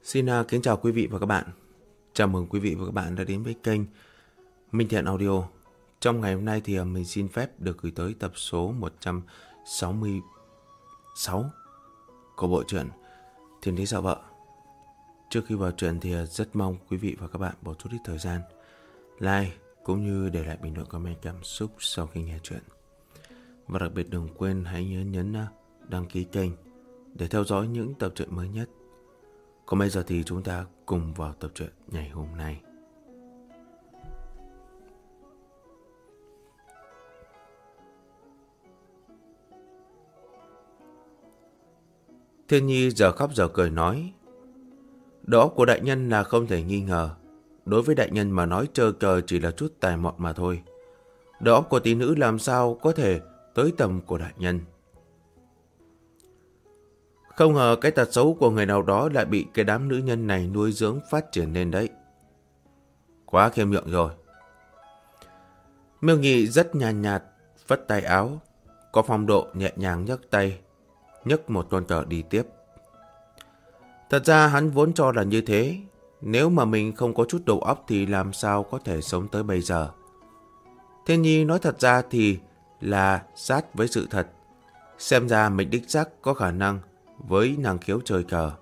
Xin kính chào quý vị và các bạn. Chào mừng quý vị và các bạn đã đến với kênh Minh Thiện Audio. Trong ngày hôm nay thì mình xin phép được gửi tới tập số 166 của bộ truyện Thiên Đế Dạo Vợ. Trước khi vào truyện thì rất mong quý vị và các bạn bỏ chút ít thời gian like cũng như để lại bình luận comment cảm xúc sau khi nghe truyện. Và đặc biệt đừng quên hãy nhấn đăng ký kênh để theo dõi những tập truyện mới nhất. Còn bây giờ thì chúng ta cùng vào tập truyện ngày hôm nay. Thiên Nhi giờ khóc giờ cười nói: đầu óc của đại nhân là không thể nghi ngờ. Đối với đại nhân mà nói trơ cờ chỉ là chút tài mọn mà thôi. Đầu óc của tỷ nữ làm sao có thể tới tầm của đại nhân. Không ngờ cái tật xấu của người nào đó lại bị cái đám nữ nhân này nuôi dưỡng phát triển lên đấy. Quá khiêm nhượng rồi. Miêu Nghị rất nhàn nhạt, phất tay áo, có phong độ nhẹ nhàng nhấc tay, nhấc một con cờ đi tiếp. Thật ra hắn vốn cho là như thế, nếu mà mình không có chút đầu óc thì làm sao có thể sống tới bây giờ. Thiên Nhi nói thật ra thì là sát với sự thật. Xem ra mình đích xác có khả năng với năng khiếu chơi cờ.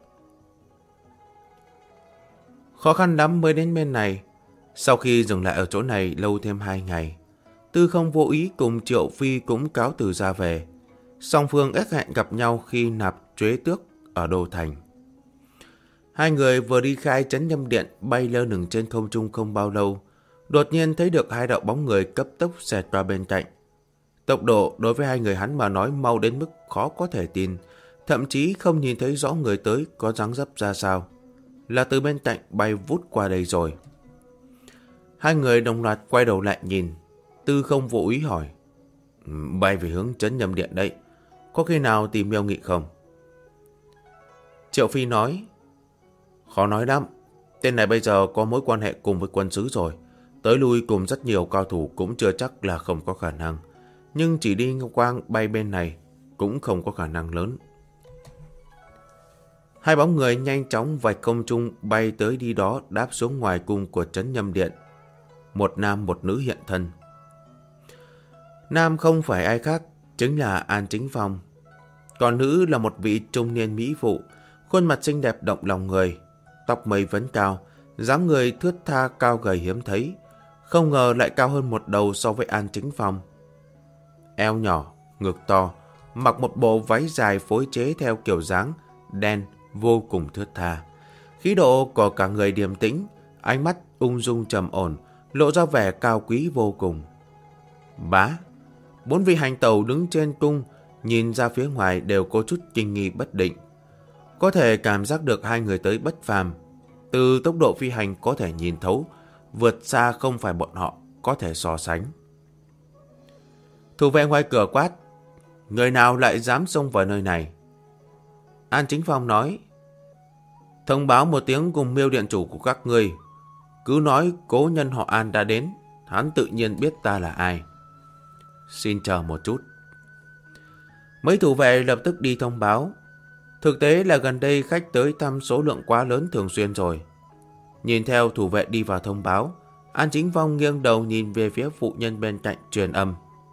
Khó khăn lắm mới đến bên này. Sau khi dừng lại ở chỗ này lâu thêm 2 ngày, Tư Không vô ý cùng Triệu Phi cũng cáo từ ra về. Song phương ước hẹn gặp nhau khi nạp Tuế Tước ở Đô Thành. Hai người vừa đi khai trấn Nhâm Điện, bay lơ lửng trên không trung không bao lâu, đột nhiên thấy được hai đạo bóng người cấp tốc xẹt qua bên cạnh. Tốc độ đối với hai người hắn mà nói mau đến mức khó có thể tin, thậm chí không nhìn thấy rõ người tới có dáng dấp ra sao, là từ bên cạnh bay vút qua đây rồi. Hai người đồng loạt quay đầu lại nhìn. Tư Không vô ý hỏi: bay về hướng trấn Nhâm Điện đấy, có khi nào tìm Miêu Nghị không? Triệu Phi nói: khó nói lắm. Tên này bây giờ có mối quan hệ cùng với quân sứ rồi, tới lui cùng rất nhiều cao thủ cũng chưa chắc là không có khả năng. Nhưng chỉ đi quang bay bên này cũng không có khả năng lớn. Hai bóng người nhanh chóng vạch không trung bay tới đi đó, đáp xuống ngoài cung của trấn Nhâm Điện. Một nam một nữ hiện thân. Nam không phải ai khác, chính là An Chính Phong. Còn nữ là một vị trung niên mỹ phụ, khuôn mặt xinh đẹp động lòng người, tóc mây vấn cao, dáng người thướt tha cao gầy hiếm thấy, không ngờ lại cao hơn một đầu so với An Chính Phong. Eo nhỏ, ngực to, mặc một bộ váy dài phối chế theo kiểu dáng đen vô cùng thướt tha. Khí độ của cả người điềm tĩnh, ánh mắt ung dung trầm ổn, lộ ra vẻ cao quý vô cùng. Bá, 4 vị hành tẩu đứng trên cung, nhìn ra phía ngoài đều có chút kinh nghi bất định. Có thể cảm giác được hai người tới bất phàm. Từ tốc độ phi hành có thể nhìn thấu, vượt xa không phải bọn họ có thể so sánh. Thủ vệ ngoài cửa quát: người nào lại dám xông vào nơi này? An Chính Phong nói: thông báo một tiếng cùng Miêu điện chủ của các ngươi. Cứ nói cố nhân họ An đã đến, hắn tự nhiên biết ta là ai. Xin chờ một chút. Mấy thủ vệ lập tức đi thông báo. Thực tế là gần đây khách tới thăm số lượng quá lớn thường xuyên rồi. Nhìn theo thủ vệ đi vào thông báo, An Chính Phong nghiêng đầu nhìn về phía phụ nhân bên cạnh truyền âm: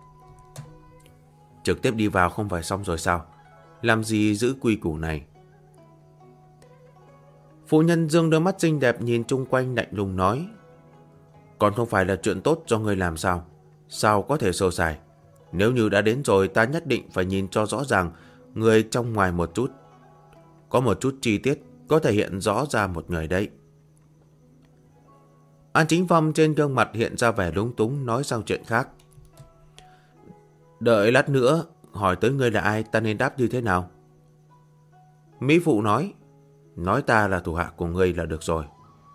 trực tiếp đi vào không phải xong rồi sao? Làm gì giữ quy củ này? Phụ nhân dương đôi mắt xinh đẹp nhìn chung quanh lạnh lùng nói: còn không phải là chuyện tốt cho người làm sao? Sao có thể sơ sài? Nếu như đã đến rồi ta nhất định phải nhìn cho rõ ràng người trong ngoài một chút. Có một chút chi tiết có thể hiện rõ ra một người đấy. An Chính Phong trên gương mặt hiện ra vẻ lúng túng, nói sang chuyện khác: đợi lát nữa hỏi tới ngươi là ai, ta nên đáp như thế nào? Mỹ phụ nói: nói ta là thủ hạ của ngươi là được rồi.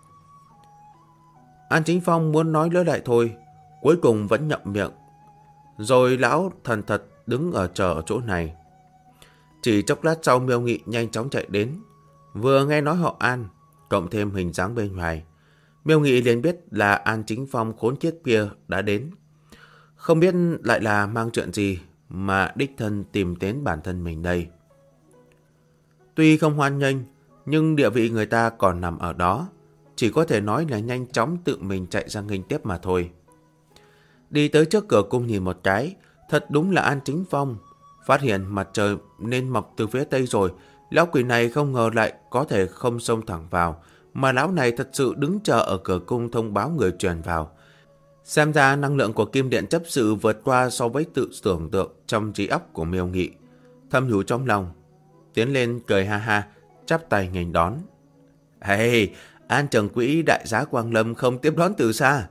An Chính Phong muốn nói lỡ lại thôi, cuối cùng vẫn nhậm miệng. Rồi lão thần thật đứng chờ ở chỗ này. Chỉ chốc lát sau, Miêu Nghị nhanh chóng chạy đến. Vừa nghe nói họ An, cộng thêm hình dáng bên ngoài, Miêu Nghị liền biết là An Chính Phong khốn kiếp kia đã đến. Không biết lại là mang chuyện gì mà đích thân tìm đến bản thân mình đây. Tuy không hoan nghênh, nhưng địa vị người ta còn nằm ở đó. Chỉ có thể nói là nhanh chóng tự mình chạy ra nghênh tiếp mà thôi. Đi tới trước cửa cung nhìn một cái, thật đúng là An Chính Phong. Phát hiện mặt trời nên mọc từ phía tây rồi, lão quỷ này không ngờ lại có thể không xông thẳng vào, mà lão này thật sự đứng chờ ở cửa cung thông báo người truyền vào. Xem ra năng lượng của kim điện chấp sự vượt qua so với tự tưởng tượng trong trí óc của Miêu Nghị. Thầm nhủ trong lòng, tiến lên cười ha ha, chắp tay nghênh đón. Hey, An trưởng quỹ đại giá Quang Lâm không tiếp đón từ xa.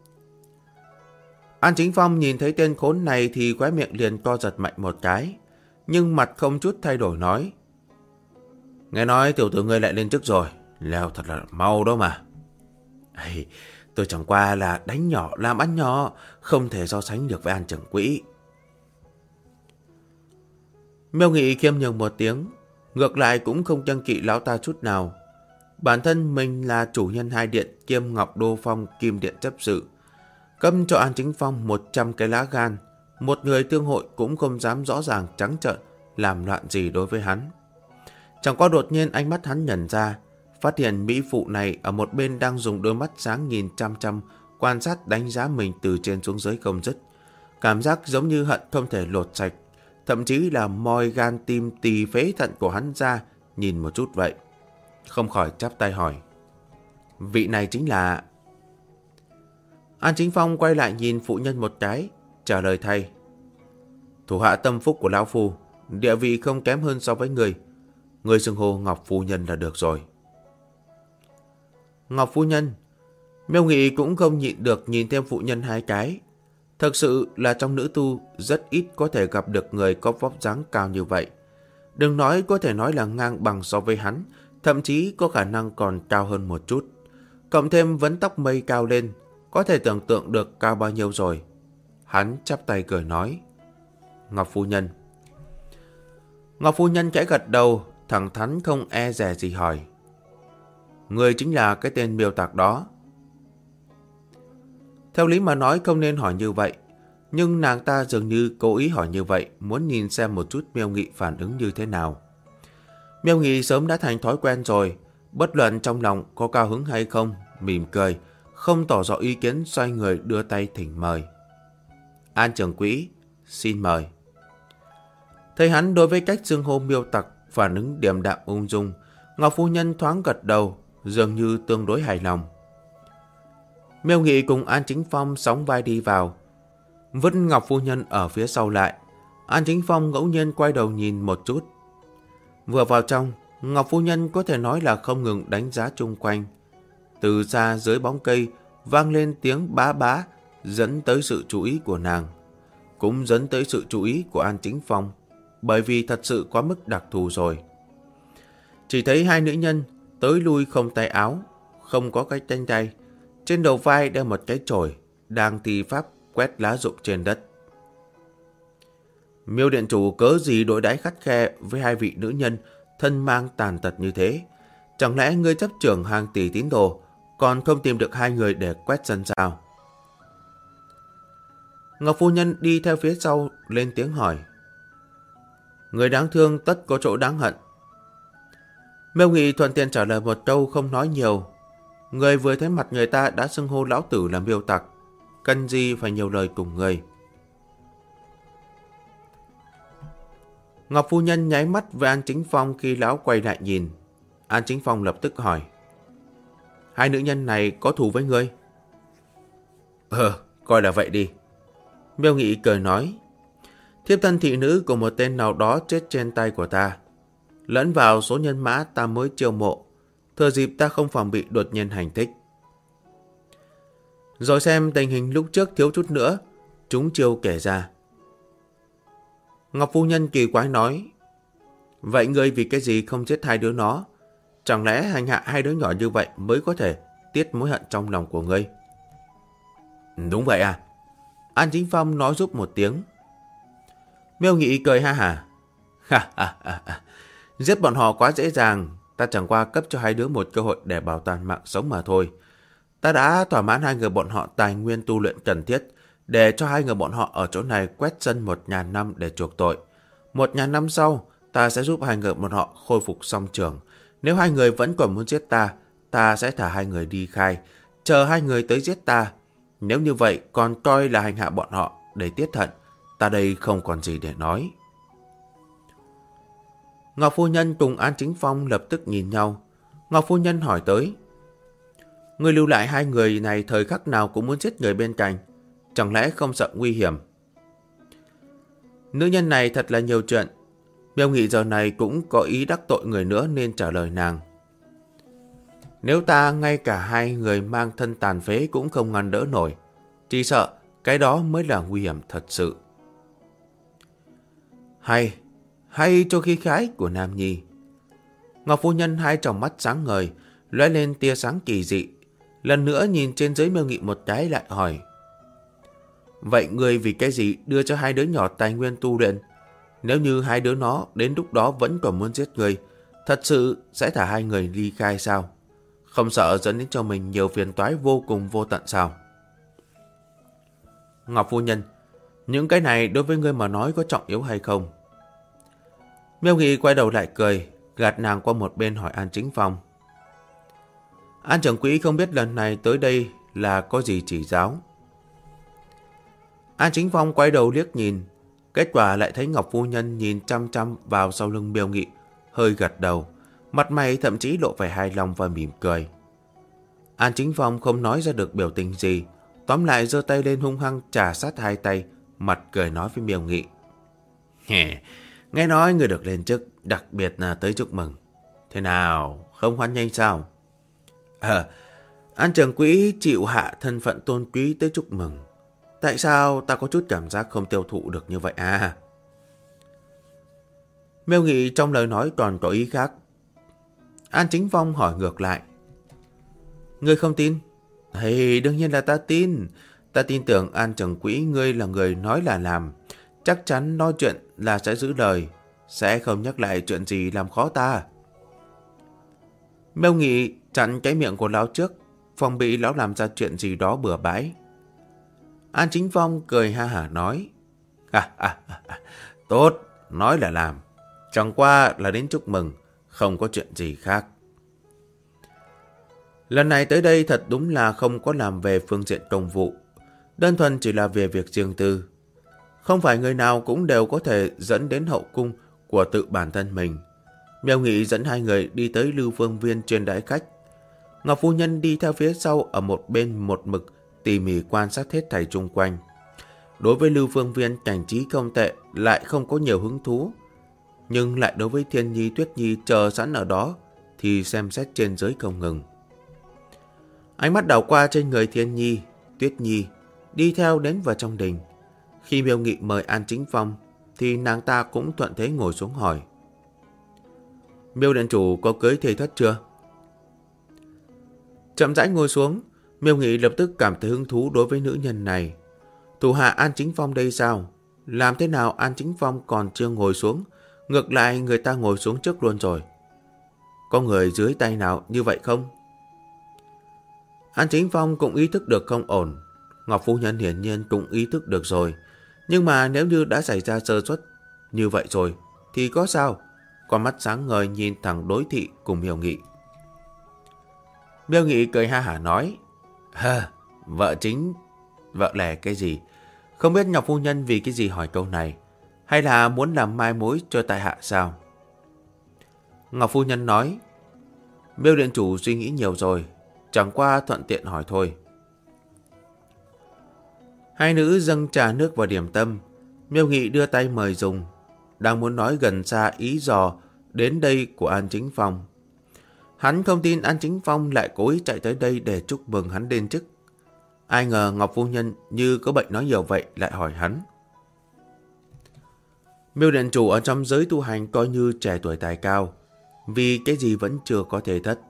An Chính Phong nhìn thấy tên khốn này thì khóe miệng liền co giật mạnh một cái, nhưng mặt không chút thay đổi nói. Nghe nói tiểu tử ngươi lại lên chức rồi, leo thật là mau đó mà. Hey, tôi chẳng qua là đánh nhỏ làm ăn nhỏ, không thể so sánh được với An trưởng quỹ. Miêu Nghị khiêm nhường một tiếng, ngược lại cũng không kiêng kỵ lão ta chút nào. Bản thân mình là chủ nhân hai điện kiêm Ngọc Đô Phong kim điện chấp sự, câm cho An Chính Phong 100 cái lá gan, một người tương hội cũng không dám rõ ràng trắng trợn làm loạn gì đối với hắn. Chẳng qua đột nhiên ánh mắt hắn nhận ra, phát hiện mỹ phụ này ở một bên đang dùng đôi mắt sáng nhìn chăm chăm, quan sát đánh giá mình từ trên xuống dưới không dứt. Cảm giác giống như hận không thể lột sạch, thậm chí là moi gan tim tỳ phế thận của hắn ra nhìn một chút vậy. Không khỏi chắp tay hỏi, vị này chính là... An Chính Phong quay lại nhìn phụ nhân một cái, trả lời thay, thủ hạ tâm phúc của lão phu, địa vị không kém hơn so với người. Người xưng hô Ngọc phu nhân là được rồi. Ngọc phu nhân. Miêu Nghị cũng không nhịn được nhìn thêm phụ nhân hai cái. Thực sự là trong nữ tu rất ít có thể gặp được người có vóc dáng cao như vậy. Đừng nói có thể nói là ngang bằng so với hắn, thậm chí có khả năng còn cao hơn một chút. Cộng thêm vấn tóc mây cao lên, có thể tưởng tượng được cao bao nhiêu rồi. Hắn chắp tay cười nói, Ngọc phu nhân. Ngọc phu nhân khẽ gật đầu, thẳng thắn không e dè gì hỏi, người chính là cái tên Miêu Tặc đó. Theo lý mà nói không nên hỏi như vậy, nhưng nàng ta dường như cố ý hỏi như vậy, muốn nhìn xem một chút Miêu Nghị phản ứng như thế nào. Miêu Nghị sớm đã thành thói quen rồi, bất luận trong lòng có cao hứng hay không, mỉm cười, không tỏ rõ ý kiến, xoay người đưa tay thỉnh mời. An trưởng quỹ, xin mời. Thấy hắn đối với cách xưng hô Miêu Tặc phản ứng điềm đạm ung dung, Ngọc phu nhân thoáng gật đầu, dường như tương đối hài lòng. Miêu Nghị cùng An Chính Phong sóng vai đi vào, vứt Ngọc phu nhân ở phía sau lại. An Chính Phong ngẫu nhiên quay đầu nhìn một chút. Vừa vào trong, Ngọc phu nhân có thể nói là không ngừng đánh giá chung quanh. Từ xa dưới bóng cây vang lên tiếng bá bá, dẫn tới sự chú ý của nàng, cũng dẫn tới sự chú ý của An Chính Phong, bởi vì thật sự quá mức đặc thù rồi. Chỉ thấy hai nữ nhân tới lui không tay áo, không có cái tranh tay, trên đầu vai đeo một cái chổi, đang thi pháp quét lá rụng trên đất. Miêu điện chủ cớ gì đối đãi khắt khe với hai vị nữ nhân thân mang tàn tật như thế? Chẳng lẽ ngươi chấp trưởng hàng tỷ tín đồ còn không tìm được hai người để quét sân sao? Ngọc phu nhân đi theo phía sau lên tiếng hỏi, người đáng thương tất có chỗ đáng hận. Miêu Nghị thuận tiện trả lời một câu, không nói nhiều. Người vừa thấy mặt người ta đã xưng hô lão tử là Miêu Tặc, cần gì phải nhiều lời cùng người. Ngọc phu nhân nháy mắt với An Chính Phong khi lão quay lại nhìn. An Chính Phong lập tức hỏi, hai nữ nhân này có thù với ngươi? Coi là vậy đi. Miêu Nghị cười nói, thiếp thân thị nữ của một tên nào đó chết trên tay của ta, lẫn vào số nhân mã ta mới chiêu mộ, thừa dịp ta không phòng bị đột nhiên hành thích. Rồi xem tình hình lúc trước thiếu chút nữa, chúng chiêu kể ra. Ngọc phu nhân kỳ quái nói, vậy ngươi vì cái gì không giết hai đứa nó? Chẳng lẽ hành hạ hai đứa nhỏ như vậy mới có thể tiết mối hận trong lòng của ngươi? Đúng vậy à? An Chính Phong nói giúp một tiếng. Miêu Nghị cười ha hả. Giết bọn họ quá dễ dàng, ta chẳng qua cấp cho hai đứa một cơ hội để bảo toàn mạng sống mà thôi. Ta đã thỏa mãn hai người bọn họ tài nguyên tu luyện cần thiết, để cho hai người bọn họ ở chỗ này quét sân 1000 năm để chuộc tội. 1000 năm sau, ta sẽ giúp hai người bọn họ khôi phục song trường, Nếu hai người vẫn còn muốn giết ta, ta sẽ thả hai người đi khai, chờ hai người tới giết ta. Nếu như vậy còn coi là hành hạ bọn họ để tiết hận, ta đây không còn gì để nói. Ngọc phu nhân cùng An Chính Phong lập tức nhìn nhau. Ngọc phu nhân hỏi tới: Ngươi lưu lại hai người này thời khắc nào cũng muốn giết người bên cạnh, chẳng lẽ không sợ nguy hiểm? Nữ nhân này thật là nhiều chuyện. Miêu Nghị giờ này cũng có ý đắc tội người nữa nên trả lời nàng: Nếu ta ngay cả hai người mang thân tàn phế cũng không ngăn đỡ nổi, chỉ sợ cái đó mới là nguy hiểm thật sự. Hay cho khí khái của Nam Nhi. Ngọc phu nhân hai tròng mắt sáng ngời, lóe lên tia sáng kỳ dị. Lần nữa nhìn trên dưới Miêu Nghị một cái lại hỏi: Vậy ngươi vì cái gì đưa cho hai đứa nhỏ tài nguyên tu luyện? Nếu như hai đứa nó đến lúc đó vẫn còn muốn giết người, thật sự sẽ thả hai người ly khai sao? Không sợ dẫn đến cho mình nhiều phiền toái vô cùng vô tận sao? Ngọc phu nhân, những cái này đối với ngươi mà nói có trọng yếu hay không? Miêu Nghị quay đầu lại cười, gạt nàng qua một bên hỏi An Chính Phong: An trưởng quỹ không biết lần này tới đây là có gì chỉ giáo? An Chính Phong quay đầu liếc nhìn, kết quả lại thấy Ngọc phu nhân nhìn chăm chăm vào sau lưng Miêu Nghị, hơi gật đầu, mặt mày thậm chí lộ vẻ hài lòng và mỉm cười. An Chính Phong không nói ra được biểu tình gì, tóm lại giơ tay lên hung hăng chà sát hai tay, mặt cười nói với Miêu Nghị: Nghe nói người được lên chức, đặc biệt là tới chúc mừng. Thế nào, không hoan nghênh sao? An trưởng quỹ chịu hạ thân phận tôn quý tới chúc mừng. Tại sao ta có chút cảm giác không tiêu thụ được như vậy à? Miêu Nghị trong lời nói còn có ý khác. An Chính Phong hỏi ngược lại: Ngươi không tin? Đương nhiên là ta tin. Ta tin tưởng An trưởng quỹ ngươi là người nói là làm, chắc chắn nói chuyện là sẽ giữ lời, sẽ không nhắc lại chuyện gì làm khó ta. Miêu Nghị chặn cái miệng của lão trước, phòng bị lão làm ra chuyện gì đó bừa bãi. An Chính Phong cười ha hả nói: Tốt, nói là làm, chẳng qua là đến chúc mừng, không có chuyện gì khác. Lần này tới đây thật đúng là không có làm về phương diện công vụ, đơn thuần chỉ là về việc riêng tư. Không phải người nào cũng đều có thể dẫn đến hậu cung của tự bản thân mình. Miêu Nghị dẫn hai người đi tới Lưu Phương Viên trên đái khách. Ngọc phu nhân đi theo phía sau ở một bên một mực tỉ mỉ quan sát hết thảy chung quanh. Đối với Lưu Phương Viên cảnh trí không tệ, lại không có nhiều hứng thú, nhưng lại đối với Thiên Nhi Tuyết Nhi chờ sẵn ở đó thì xem xét trên dưới không ngừng. Ánh mắt đảo qua trên người Thiên Nhi, Tuyết Nhi, đi theo đến vào trong đình. Khi Miêu Nghị mời An Chính Phong thì nàng ta cũng thuận thế ngồi xuống hỏi: Miêu điện chủ có cưới thê thất chưa? Chậm rãi ngồi xuống, Miêu Nghị lập tức cảm thấy hứng thú đối với nữ nhân này. Thủ hạ An Chính Phong đây sao? Làm thế nào An Chính Phong còn chưa ngồi xuống, ngược lại người ta ngồi xuống trước luôn rồi? Có người dưới tay nào như vậy không? An Chính Phong cũng ý thức được không ổn. Ngọc phu nhân hiển nhiên cũng ý thức được rồi. Nhưng mà nếu như đã xảy ra sơ suất như vậy rồi thì có sao? Con mắt sáng ngời nhìn thẳng đối thị cùng Miêu Nghị. Miêu Nghị cười ha hả nói: Vợ chính, vợ lẽ cái gì? Không biết Ngọc phu nhân vì cái gì hỏi câu này? Hay là muốn làm mai mối cho tại hạ sao? Ngọc phu nhân nói: Miêu điện chủ suy nghĩ nhiều rồi, chẳng qua thuận tiện hỏi thôi. Hai nữ dâng trà nước và điểm tâm. Miêu Nghị đưa tay mời dùng, đang muốn nói gần xa ý dò đến đây của An Chính Phong. Hắn không tin An Chính Phong lại cố ý chạy tới đây để chúc mừng hắn lên chức. Ai ngờ Ngọc phu nhân như có bệnh nói nhiều vậy lại hỏi hắn: Miêu điện chủ ở trong giới tu hành coi như trẻ tuổi tài cao, vì cái gì vẫn chưa có thể thất?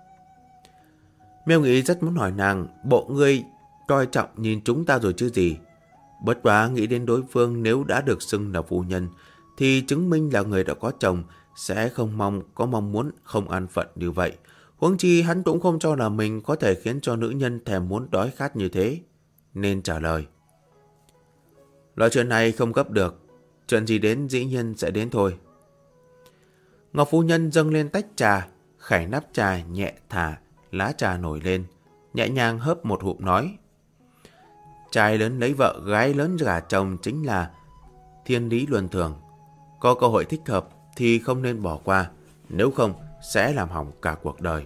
Miêu Nghị rất muốn hỏi nàng: Bộ ngươi coi trọng nhìn chúng ta rồi chứ gì? Bất quá nghĩ đến đối phương nếu đã được xưng là phu nhân thì chứng minh là người đã có chồng, sẽ không có mong muốn không an phận như vậy. Huống chi hắn cũng không cho là mình có thể khiến cho nữ nhân thèm muốn đói khát như thế, nên trả lời: Loại chuyện này không gấp được, chuyện gì đến dĩ nhiên sẽ đến thôi. Ngọc phu nhân dâng lên tách trà, khải nắp trà nhẹ thả lá trà nổi lên, nhẹ nhàng hớp một ngụm nói: Trai lớn lấy vợ, gái lớn gả chồng chính là thiên lý luân thường. Có cơ hội thích hợp thì không nên bỏ qua, nếu không sẽ làm hỏng cả cuộc đời.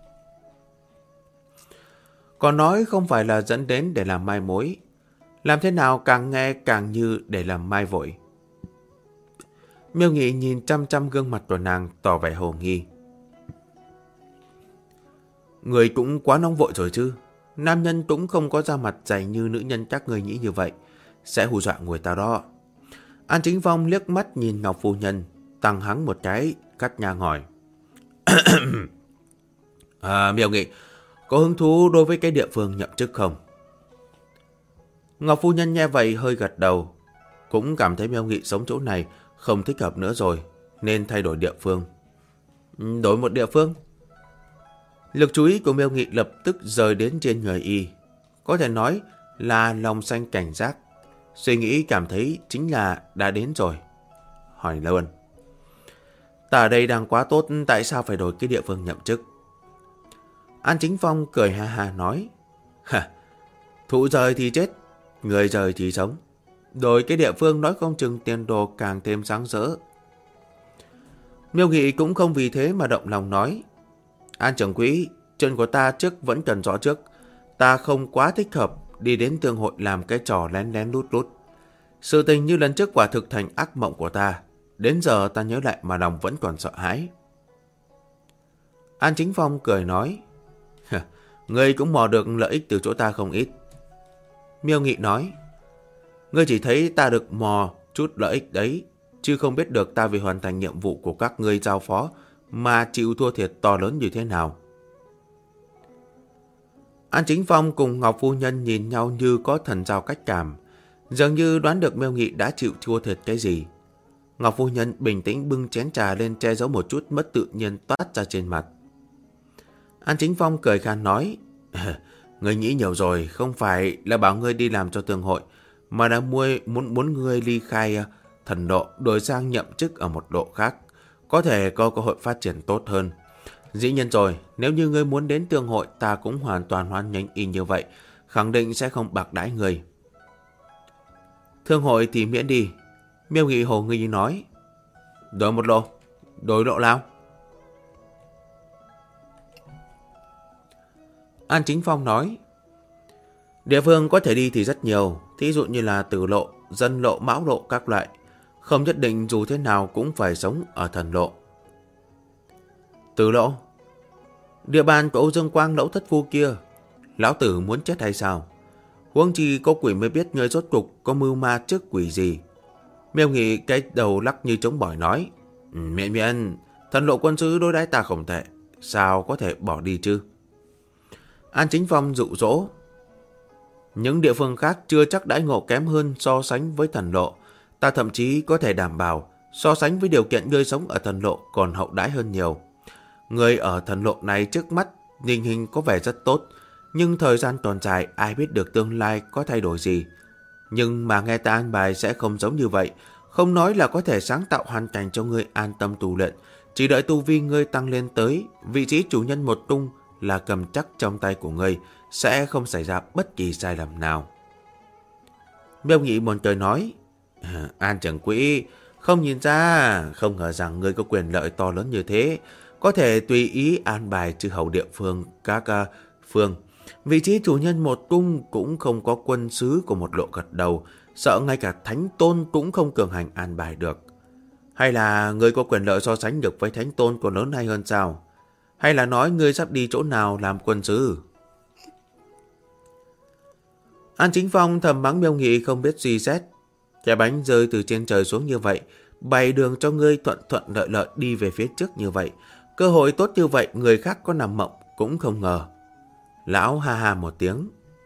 Còn nói không phải là dẫn đến để làm mai mối, làm thế nào càng nghe càng như để làm mai vội. Miêu Nghị nhìn chăm chăm gương mặt của nàng, tỏ vẻ hồ nghi. Người cũng quá nóng vội rồi chứ. Nam nhân cũng không có da mặt dày như nữ nhân các người nghĩ như vậy, sẽ hù dọa người ta đó. An Chính Phong liếc mắt nhìn Ngọc phu nhân, tăng hắng một cái, cắt ngang hỏi: Miêu Nghị, có hứng thú đối với cái địa phương nhậm chức không? Ngọc phu nhân nghe vậy hơi gật đầu, cũng cảm thấy Miêu Nghị sống chỗ này không thích hợp nữa rồi, nên thay đổi địa phương. Đổi một địa phương? Lực chú ý của Miêu Nghị lập tức rời đến trên người y. Có thể nói là lòng xanh cảnh giác, suy nghĩ cảm thấy chính là đã đến rồi. Hỏi luôn: Ta ở đây đang quá tốt, tại sao phải đổi cái địa phương nhậm chức? An Chính Phong cười ha ha nói: Thụ rời thì chết, người rời thì sống. Đổi cái địa phương nói không chừng tiền đồ càng thêm sáng rỡ. Miêu Nghị cũng không vì thế mà động lòng nói: An trưởng quỹ, chuyện của ta trước vẫn cần rõ trước. Ta không quá thích hợp đi đến tương hội làm cái trò lén lén lút lút. Sự tình như lần trước quả thực thành ác mộng của ta. Đến giờ ta nhớ lại mà lòng vẫn còn sợ hãi. An Chính Phong cười nói: Ngươi cũng mò được lợi ích từ chỗ ta không ít. Miêu Nghị nói: Ngươi chỉ thấy ta được mò chút lợi ích đấy, chứ không biết được ta vì hoàn thành nhiệm vụ của các ngươi giao phó mà chịu thua thiệt to lớn như thế nào. An Chính Phong cùng Ngọc phu nhân nhìn nhau như có thần giao cách cảm, dường như đoán được Miêu Nghị đã chịu thua thiệt cái gì. Ngọc phu nhân bình tĩnh bưng chén trà lên che giấu một chút mất tự nhiên toát ra trên mặt. An Chính Phong cười khan nói: Ngươi nghĩ nhiều rồi, không phải là bảo ngươi đi làm cho tương hội, mà đã muốn ngươi ly khai thần độ đổi sang nhậm chức ở một độ khác, có thể có cơ hội phát triển tốt hơn. Dĩ nhiên rồi, nếu như ngươi muốn đến tương hội, ta cũng hoàn toàn hoan nghênh y như vậy, khẳng định sẽ không bạc đãi ngươi. Thương hội thì miễn đi. Miêu Nghị hồ nghi nói: Đổi một lộ, đổi lộ nào? An Chính Phong nói: Địa phương có thể đi thì rất nhiều, thí dụ như là tử lộ, dân lộ, mão lộ các loại, không nhất định dù thế nào cũng phải sống ở thần lộ. Tử lộ? Địa bàn của Âu Dương Quang lẫu thất phu kia, lão tử muốn chết hay sao? Huống chi có quỷ mới biết người rốt cục có mưu ma trước quỷ gì. Miêu Nghị cái đầu lắc như trống bỏi nói: Miễn, thần lộ quân sứ đối đãi ta không tệ, sao có thể bỏ đi chứ? An Chính Phong dụ dỗ: Những địa phương khác chưa chắc đãi ngộ kém hơn so sánh với thần lộ. Ta thậm chí có thể đảm bảo so sánh với điều kiện ngươi sống ở thần lộ còn hậu đãi hơn nhiều. Người ở thần lộ này trước mắt tình hình có vẻ rất tốt, nhưng thời gian còn dài, ai biết được tương lai có thay đổi gì. Nhưng mà nghe ta an bài sẽ không giống như vậy, không nói là có thể sáng tạo hoàn cảnh cho ngươi an tâm tu luyện, chỉ đợi tu vi ngươi tăng lên tới vị trí chủ nhân một tung là cầm chắc trong tay của ngươi, sẽ không xảy ra bất kỳ sai lầm nào. Miêu Nghị buồn cười nói: An trưởng quỹ, không nhìn ra, không ngờ rằng ngươi có quyền lợi to lớn như thế, có thể tùy ý an bài chư hầu địa phương các phương. Vị trí chủ nhân một cung cũng không có quân sứ của một lộ gật đầu, sợ ngay cả thánh tôn cũng không cường hành an bài được. Hay là ngươi có quyền lợi so sánh được với thánh tôn còn lớn hay hơn sao? Hay là nói ngươi sắp đi chỗ nào làm quân sứ? An Chính Phong thầm mắng Miêu Nghị không biết suy xét. Cái bánh rơi từ trên trời xuống như vậy, bày đường cho ngươi thuận thuận lợi lợi đi về phía trước như vậy. Cơ hội tốt như vậy, người khác có nằm mộng cũng không ngờ. Lão ha ha một tiếng: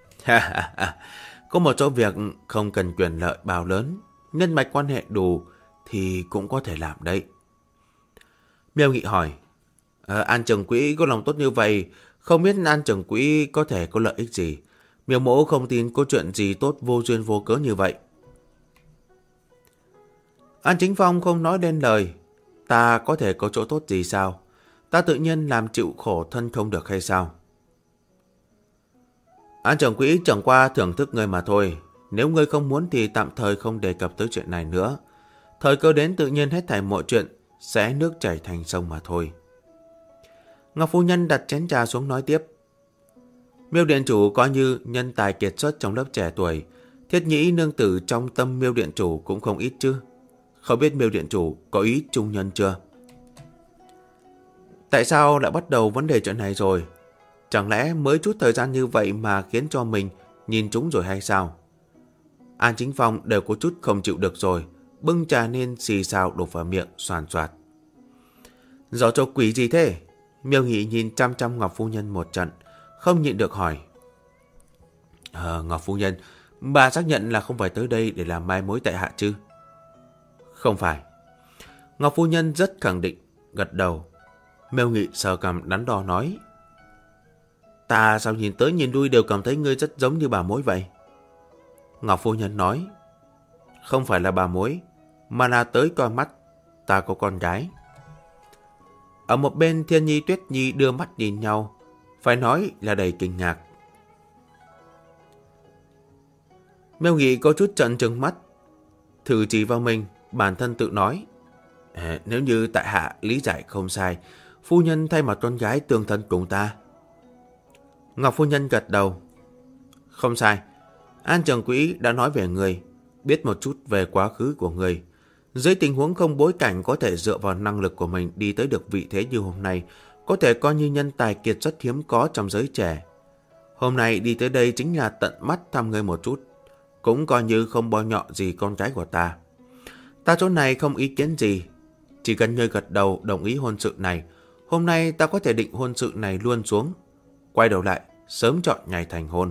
Có một số việc không cần quyền lợi bao lớn, nhân mạch quan hệ đủ thì cũng có thể làm đấy. Miêu Nghị hỏi: An trưởng quỹ có lòng tốt như vậy, không biết An trưởng quỹ có thể có lợi ích gì? Miêu mẫu không tin có chuyện gì tốt vô duyên vô cớ như vậy. An Chính Phong không nói lên lời. Ta có thể có chỗ tốt gì sao? ta tự nhiên làm chịu khổ thân không được hay sao? An trưởng quỹ chẳng qua thưởng thức ngươi mà thôi. Nếu ngươi không muốn thì tạm thời không đề cập tới chuyện này nữa. Thời cơ đến tự nhiên hết thảy mọi chuyện sẽ nước chảy thành sông mà thôi. Ngọc phu nhân đặt chén trà xuống nói tiếp. Miêu điện chủ coi như nhân tài kiệt xuất trong lớp trẻ tuổi. Thiết nhĩ nương tử trong tâm Miêu điện chủ cũng không ít chứ. Không biết Miêu điện chủ có ý trung nhân chưa? Tại sao lại bắt đầu vấn đề chuyện này rồi? Chẳng lẽ mới chút thời gian như vậy mà khiến cho mình nhìn chúng rồi hay sao? An Chính Phong đều có chút không chịu được rồi, bưng trà nên xì xào đổ vào miệng xoàn xoạt. Gió cho quỷ gì thế? Miêu Nghị nhìn chăm chăm Ngọc phu nhân một trận, không nhịn được hỏi. Ngọc phu nhân, bà xác nhận là không phải tới đây để làm mai mối tại hạ chứ? Không phải. Ngọc phu nhân rất khẳng định, gật đầu. Miêu Nghị sờ cằm đắn đo nói. Ta sao nhìn tới nhìn lui đều cảm thấy ngươi rất giống như bà mối vậy? Ngọc phu nhân nói. Không phải là bà mối, mà là tới coi mắt, ta có con gái. Ở một bên Thiên Nhi Tuyết Nhi đưa mắt nhìn nhau, phải nói là đầy kinh ngạc. Miêu Nghị có chút trợn trừng mắt, thử chỉ vào mình, bản thân tự nói. Nếu như tại hạ lý giải không sai, phu nhân thay mặt con gái tương thân cùng ta. Ngọc phu nhân gật đầu. Không sai, An trưởng quỹ đã nói về người, biết một chút về quá khứ của người. Dưới tình huống không bối cảnh có thể dựa vào năng lực của mình đi tới được vị thế như hôm nay, có thể coi như nhân tài kiệt xuất hiếm có trong giới trẻ. Hôm nay đi tới đây chính là tận mắt thăm ngươi một chút, cũng coi như không bôi nhọ gì con gái của ta. Ta chỗ này không ý kiến gì, chỉ cần ngươi gật đầu đồng ý hôn sự này, hôm nay ta có thể định hôn sự này luôn xuống, quay đầu lại sớm chọn ngày thành hôn.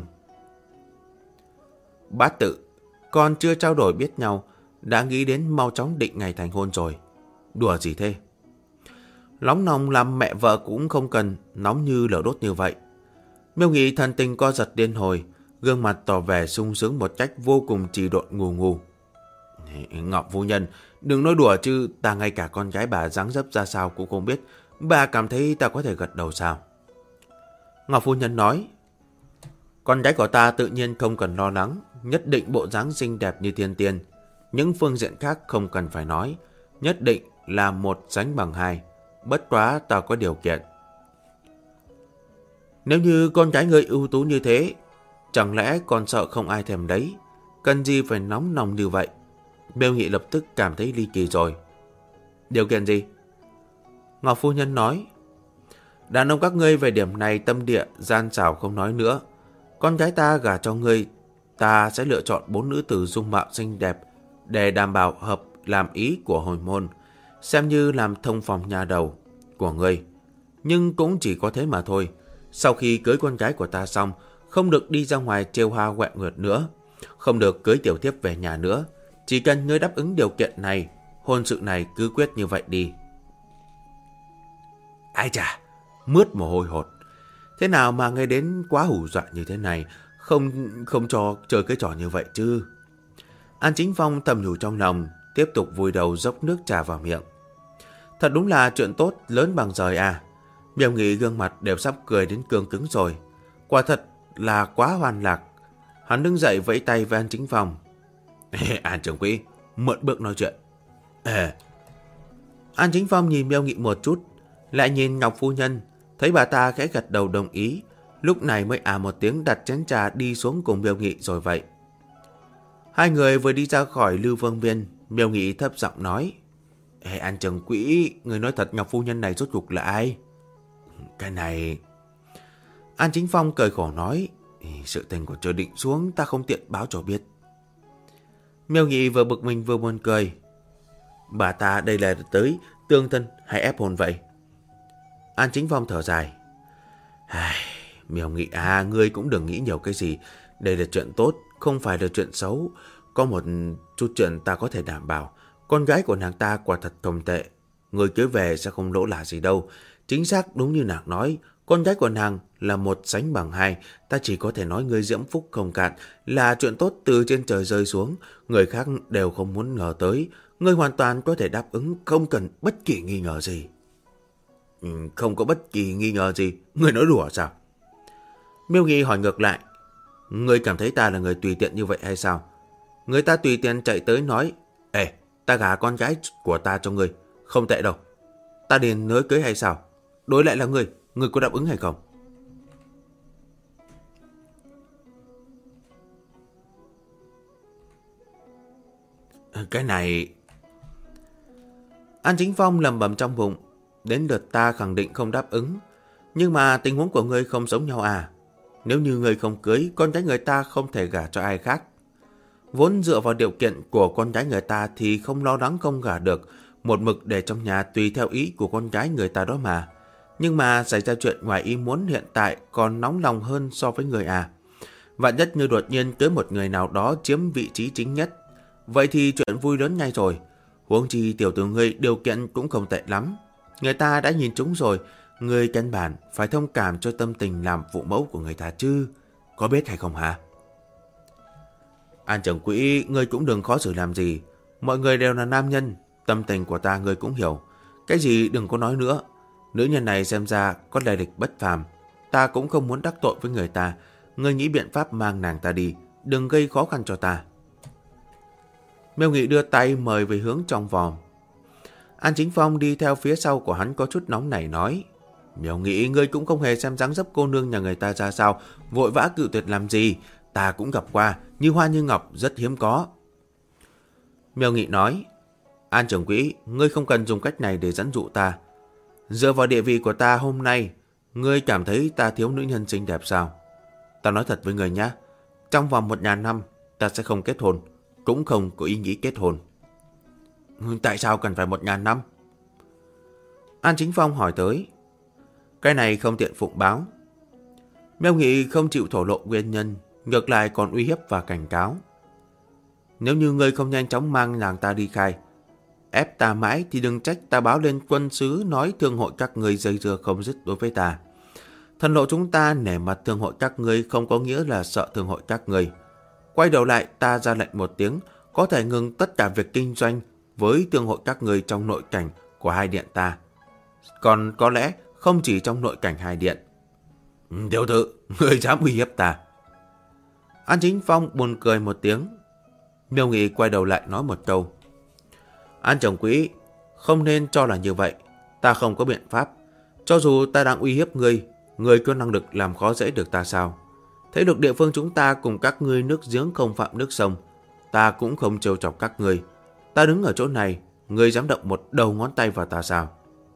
Bát tự, còn chưa trao đổi biết nhau, đã nghĩ đến mau chóng định ngày thành hôn rồi. Đùa gì thế? Nóng nòng làm mẹ vợ cũng không cần nóng như lửa đốt như vậy. Miêu Nghị thần tình co giật điên hồi, gương mặt tỏ vẻ sung sướng một cách vô cùng trì độn ngù ngù. Ngọc phu nhân, đừng nói đùa chứ, ta ngay cả con gái bà dáng dấp ra sao cũng không biết. Bà cảm thấy ta có thể gật đầu sao? Ngọc phu nhân nói. Con gái của ta tự nhiên không cần lo lắng, nhất định bộ dáng xinh đẹp như thiên tiên. Những phương diện khác không cần phải nói, nhất định là một sánh bằng hai. Bất quá ta có điều kiện. Nếu như con gái ngươi ưu tú như thế, chẳng lẽ còn sợ không ai thèm đấy? Cần gì phải nóng nòng như vậy? Miêu Nghị lập tức cảm thấy ly kỳ rồi. Điều kiện gì? Ngọc phu nhân nói. Đàn ông các ngươi về điểm này tâm địa gian xảo không nói nữa. Con gái ta gả cho ngươi, ta sẽ lựa chọn 4 nữ tử dung mạo xinh đẹp để đảm bảo hợp làm ý của hồi môn, xem như làm thông phòng nhà đầu của ngươi. Nhưng cũng chỉ có thế mà thôi. Sau khi cưới con gái của ta xong, không được đi ra ngoài trêu hoa quẹ nguyệt nữa, không được cưới tiểu thiếp về nhà nữa. Chỉ cần ngươi đáp ứng điều kiện này, hôn sự này cứ quyết như vậy đi. Ai chà, mướt mồ hôi hột. Thế nào mà nghe đến quá hù dọa như thế này, không cho chơi cái trò như vậy chứ? An Chính Phong thầm nhủ trong lòng, tiếp tục vùi đầu dốc nước trà vào miệng. Thật đúng là chuyện tốt lớn bằng trời à. Miêu Nghị gương mặt đều sắp cười đến cương cứng rồi. Quả thật là quá hoan lạc. Hắn đứng dậy vẫy tay với An Chính Phong. An trưởng quỹ, mượn bước nói chuyện. An Chính Phong nhìn Miêu Nghị một chút, lại nhìn Ngọc phu nhân, thấy bà ta khẽ gật đầu đồng ý, lúc này mới một tiếng đặt chén trà đi xuống cùng Miêu Nghị rồi vậy. Hai người vừa đi ra khỏi Lưu Vương Viên, Miêu Nghị thấp giọng nói. An trưởng quỹ, người nói thật Ngọc phu nhân này rốt cuộc là ai? Cái này... An Chính Phong cười khổ nói. Sự tình còn chưa định xuống, ta không tiện báo cho biết. Miêu Nghị vừa bực mình vừa buồn cười. Bà ta đây là tới tương thân hay ép hôn vậy? An Chính Phong thở dài. Miêu Nghị à, ngươi cũng đừng nghĩ nhiều cái gì. Đây là chuyện tốt, không phải là chuyện xấu. Có một chút chuyện ta có thể đảm bảo. Con gái của nàng ta quả thật không tệ. Người cưới về sẽ không lỗ là gì đâu. Chính xác đúng như nàng nói, con gái của nàng là một sánh bằng hai. Ta chỉ có thể nói ngươi diễm phúc không cạn, là chuyện tốt từ trên trời rơi xuống. Người khác đều không muốn ngờ tới. Ngươi hoàn toàn có thể đáp ứng, không cần bất kỳ nghi ngờ gì. Không có bất kỳ nghi ngờ gì. Ngươi nói đùa sao? Miêu Nghị hỏi ngược lại. Ngươi cảm thấy ta là người tùy tiện như vậy hay sao? Người ta tùy tiện chạy tới nói, ê, ta gả con gái của ta cho ngươi. Không tệ đâu. Ta điền nới cưới hay sao? Đối lại là ngươi có đáp ứng hay không? Cái này... An Chính Phong lẩm bẩm trong bụng. Đến lượt ta khẳng định không đáp ứng. Nhưng mà tình huống của ngươi không giống nhau à? Nếu như ngươi không cưới, con gái người ta không thể gả cho ai khác. Vốn dựa vào điều kiện của con gái người ta thì không lo lắng không gả được, một mực để trong nhà tùy theo ý của con gái người ta đó mà. Nhưng mà xảy ra chuyện ngoài ý muốn hiện tại còn nóng lòng hơn so với người à. Vạn nhất như đột nhiên tới một người nào đó chiếm vị trí chính nhất. Vậy thì chuyện vui lớn ngay rồi. Huống chi tiểu tử ngươi điều kiện cũng không tệ lắm. Người ta đã nhìn trúng rồi. Ngươi căn bản phải thông cảm cho tâm tình làm phụ mẫu của người ta chứ. Có biết hay không hả? An trưởng quỹ, ngươi cũng đừng khó xử làm gì. Mọi người đều là nam nhân. Tâm tình của ta ngươi cũng hiểu. Cái gì đừng có nói nữa. Nữ nhân này xem ra có lai lịch bất phàm. Ta cũng không muốn đắc tội với người ta. Ngươi nghĩ biện pháp mang nàng ta đi. Đừng gây khó khăn cho ta. Miêu Nghị đưa tay mời về hướng trong vòm. An Chính Phong đi theo phía sau của hắn có chút nóng nảy nói. Miêu Nghị, ngươi cũng không hề xem dáng dấp cô nương nhà người ta ra sao. Vội vã cự tuyệt làm gì? Ta cũng gặp qua, như hoa như ngọc, rất hiếm có. Miêu Nghị nói. An trưởng quỹ, ngươi không cần dùng cách này để dẫn dụ ta. Dựa vào địa vị của ta hôm nay, ngươi cảm thấy ta thiếu nữ nhân xinh đẹp sao? Ta nói thật với ngươi nhé. Trong vòng 1.000 năm, ta sẽ không kết hôn. Cũng không có ý nghĩ kết hôn. Tại sao cần phải 1.000 năm? An Chính Phong hỏi tới. Cái này không tiện phụng báo. Miêu Nghị không chịu thổ lộ nguyên nhân, ngược lại còn uy hiếp và cảnh cáo. Nếu như ngươi không nhanh chóng mang nàng ta đi khai, ép ta mãi thì đừng trách ta báo lên quân sứ nói thương hội các ngươi dây dưa không dứt đối với ta. Thần lộ chúng ta nể mặt thương hội các ngươi không có nghĩa là sợ thương hội các ngươi. Quay đầu lại ta ra lệnh một tiếng, có thể ngừng tất cả việc kinh doanh với thương hội các ngươi trong nội cảnh của hai điện ta. Còn có lẽ không chỉ trong nội cảnh hai điện. Tiểu tử, ngươi dám uy hiếp ta? An Chính Phong buồn cười một tiếng. Miêu Nghị quay đầu lại nói một câu. An trưởng quỹ, không nên cho là như vậy. Ta không có biện pháp. Cho dù ta đang uy hiếp ngươi, ngươi có năng lực làm khó dễ được ta sao? Thấy được địa phương chúng ta cùng các ngươi nước giếng không phạm nước sông, ta cũng không trêu chọc các ngươi. Ta đứng ở chỗ này, ngươi dám động một đầu ngón tay vào ta sao?